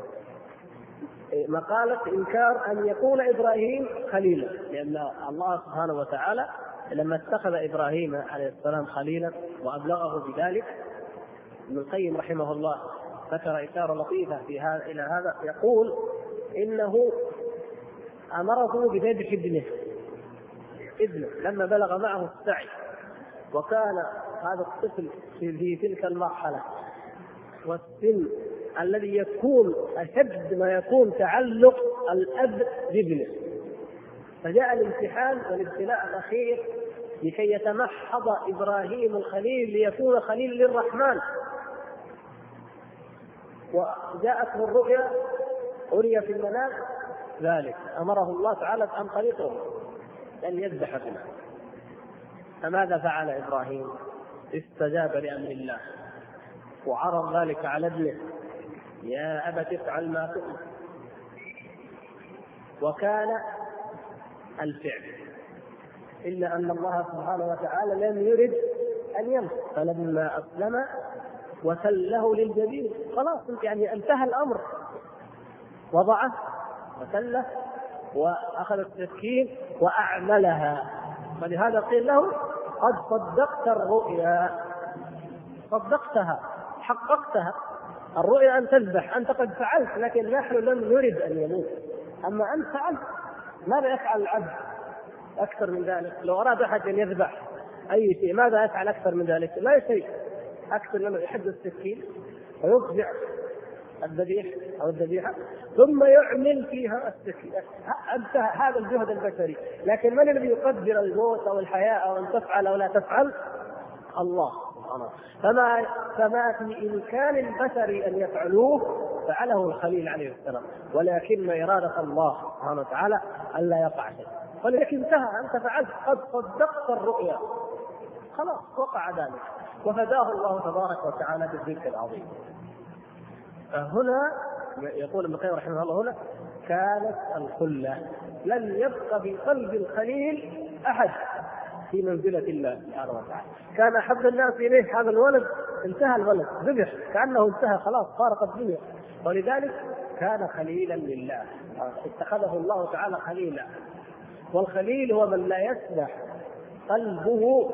مقالة إنكار أن يكون إبراهيم خليلا، لأن الله سبحانه وتعالى لما اتخذ إبراهيم عليه السلام خليلا وأبلغه بذلك، ابن القيم رحمه الله ذكر إشارة لطيفة إلى هذا، يقول إنه أمره بذبح ابنه لما بلغ معه السعي، وكان هذا الطفل في تلك المرحلة والسن الذي يكون أشد ما يكون تعلق الأب بابنه، فجاء الامتحان والابتلاء الأخير لكي يتمحض إبراهيم الخليل ليكون خليل للرحمن. وجاءته الرؤيا أري في المنام ذلك، أمره الله تعالى عن طريقه أن يذبح ابنه. فماذا فعل إبراهيم؟ استجاب لأمر الله وعرض ذلك على ابنه: يا أبت افعل ما تؤمر. وكان الفعل، إلا أن الله سبحانه وتعالى لم يرد أن يمت، فلما أسلم وتله للجبين، خلاص يعني انتهى الأمر، وضعه وتله وأخذ السكين وأعملها. ولهذا قيل له: قد صدقت الرؤيا، صدقتها، حققتها. الرؤيا أن تذبح، أنت قد فعلت، لكن نحن لم نرد أن يموت، أما أنت فعلت. ماذا يفعل العبد أكثر من ذلك؟ لو أراد أحد أن يذبح أي شيء ماذا يفعل أكثر من ذلك؟ لا شيء أكثر من يحد السكين ويضجع الذبيح أو الذبيحة ثم يعمل فيها السكين. هذا الجهد البشري. لكن من الذي يقدر الموت أو الحياة أو أن تفعل أو لا تفعل؟ الله سبحانه. فما في إمكان البشر أن يفعلوه فعله الخليل عليه السلام، ولكن إرادة الله سبحانه وتعالى ألا يقع شيء. ولذلك انتهى، أنت فعلت، قد صدقت الرؤيا، خلاص وقع ذلك، وفداه الله تبارك وتعالى بالذكر العظيم. هنا يقول ابن القيم رحمه الله هنا كانت الخلة، لم يبق في قلب الخليل أحد في منزلة الله سبحانه وتعالى. كان أحب الناس إليه هذا الولد، انتهى الولد ذبح كأنه انتهى خلاص فارق الدنيا، ولذلك كان خليلا لله، اتخذه الله تعالى خليلا. والخليل هو من لا يسمح قلبه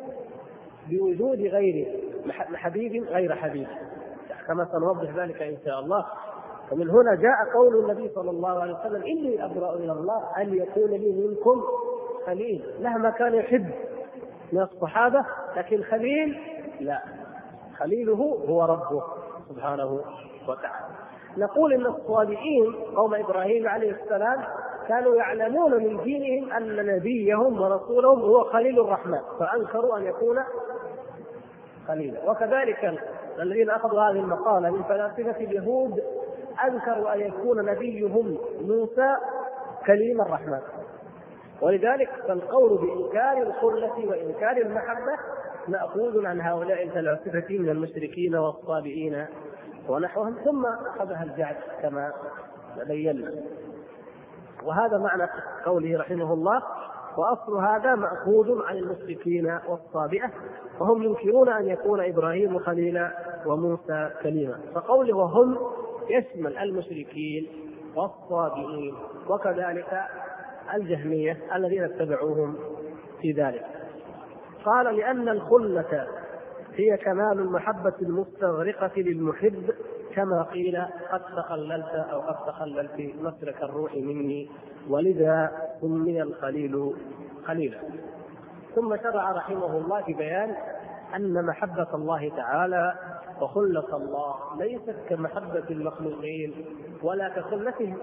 بوجود غيره، حبيب غير حبيب، كما سنوضح ذلك إن شاء الله. ومن هنا جاء قول النبي صلى الله عليه وسلم: إني أبرأ إلى الله أن يكون لي منكم خليل. مهما كان يحب من الصحابة، لكن خليل لا، خليله هو ربه سبحانه وتعالى. نقول إن الصالحين قوم إبراهيم عليه السلام كانوا يعلمون من دينهم أن نبيهم ورسولهم هو خليل الرحمن، فأنكروا أن يكون خليلا. وكذلك الذين أخذوا هذه المقالة من فلاسفة اليهود أنكروا أن يكون نبيهم موسى كليم الرحمن. ولذلك فالقول بإنكار الخلة وإنكار المحبة مأخوذ عن هؤلاء الفلاسفة من المشركين والصابئين ونحوهم، ثم أخذها الجعد كما بينا. وهذا معنى قوله رحمه الله: وأصل هذا مأخوذ عن المشركين والصابئة، وهم ينكرون أن يكون إبراهيم خليلا وموسى كليما. فقوله هم يشمل المشركين والصابئين وكذلك الجهمية الذين اتبعوهم في ذلك. قال: لأن الخلة هي كمال المحبة المستغرقة للمحب، كما قيل: قد تخللت أو قد تخللت مسلك الروح مني، ولذا سمي الخليل خليلا. ثم شرع رحمه الله في بيان أن محبة الله تعالى وخلة الله ليست كمحبة المخلوقين ولا كخلتهم،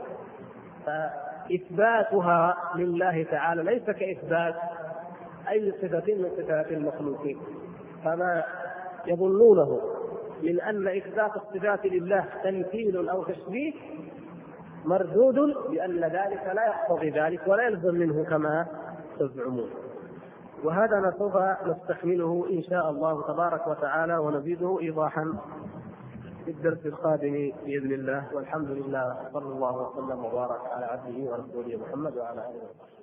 فإثباتها لله تعالى ليس كإثبات أي صفة من صفات المخلوقين. فما يظنونه من أن إثبات الصفات لله تمثيل أو تشبيه مردود، بأن ذلك لا يقتضي ذلك ولا يلزم منه كما تزعمون. وهذا سوف نستكمله إن شاء الله تبارك وتعالى ونزيده إيضاحا في الدرس القادم بإذن الله. والحمد لله، صلى الله وسلم وبارك على عبده ورسوله محمد وعلى آله وصحبه.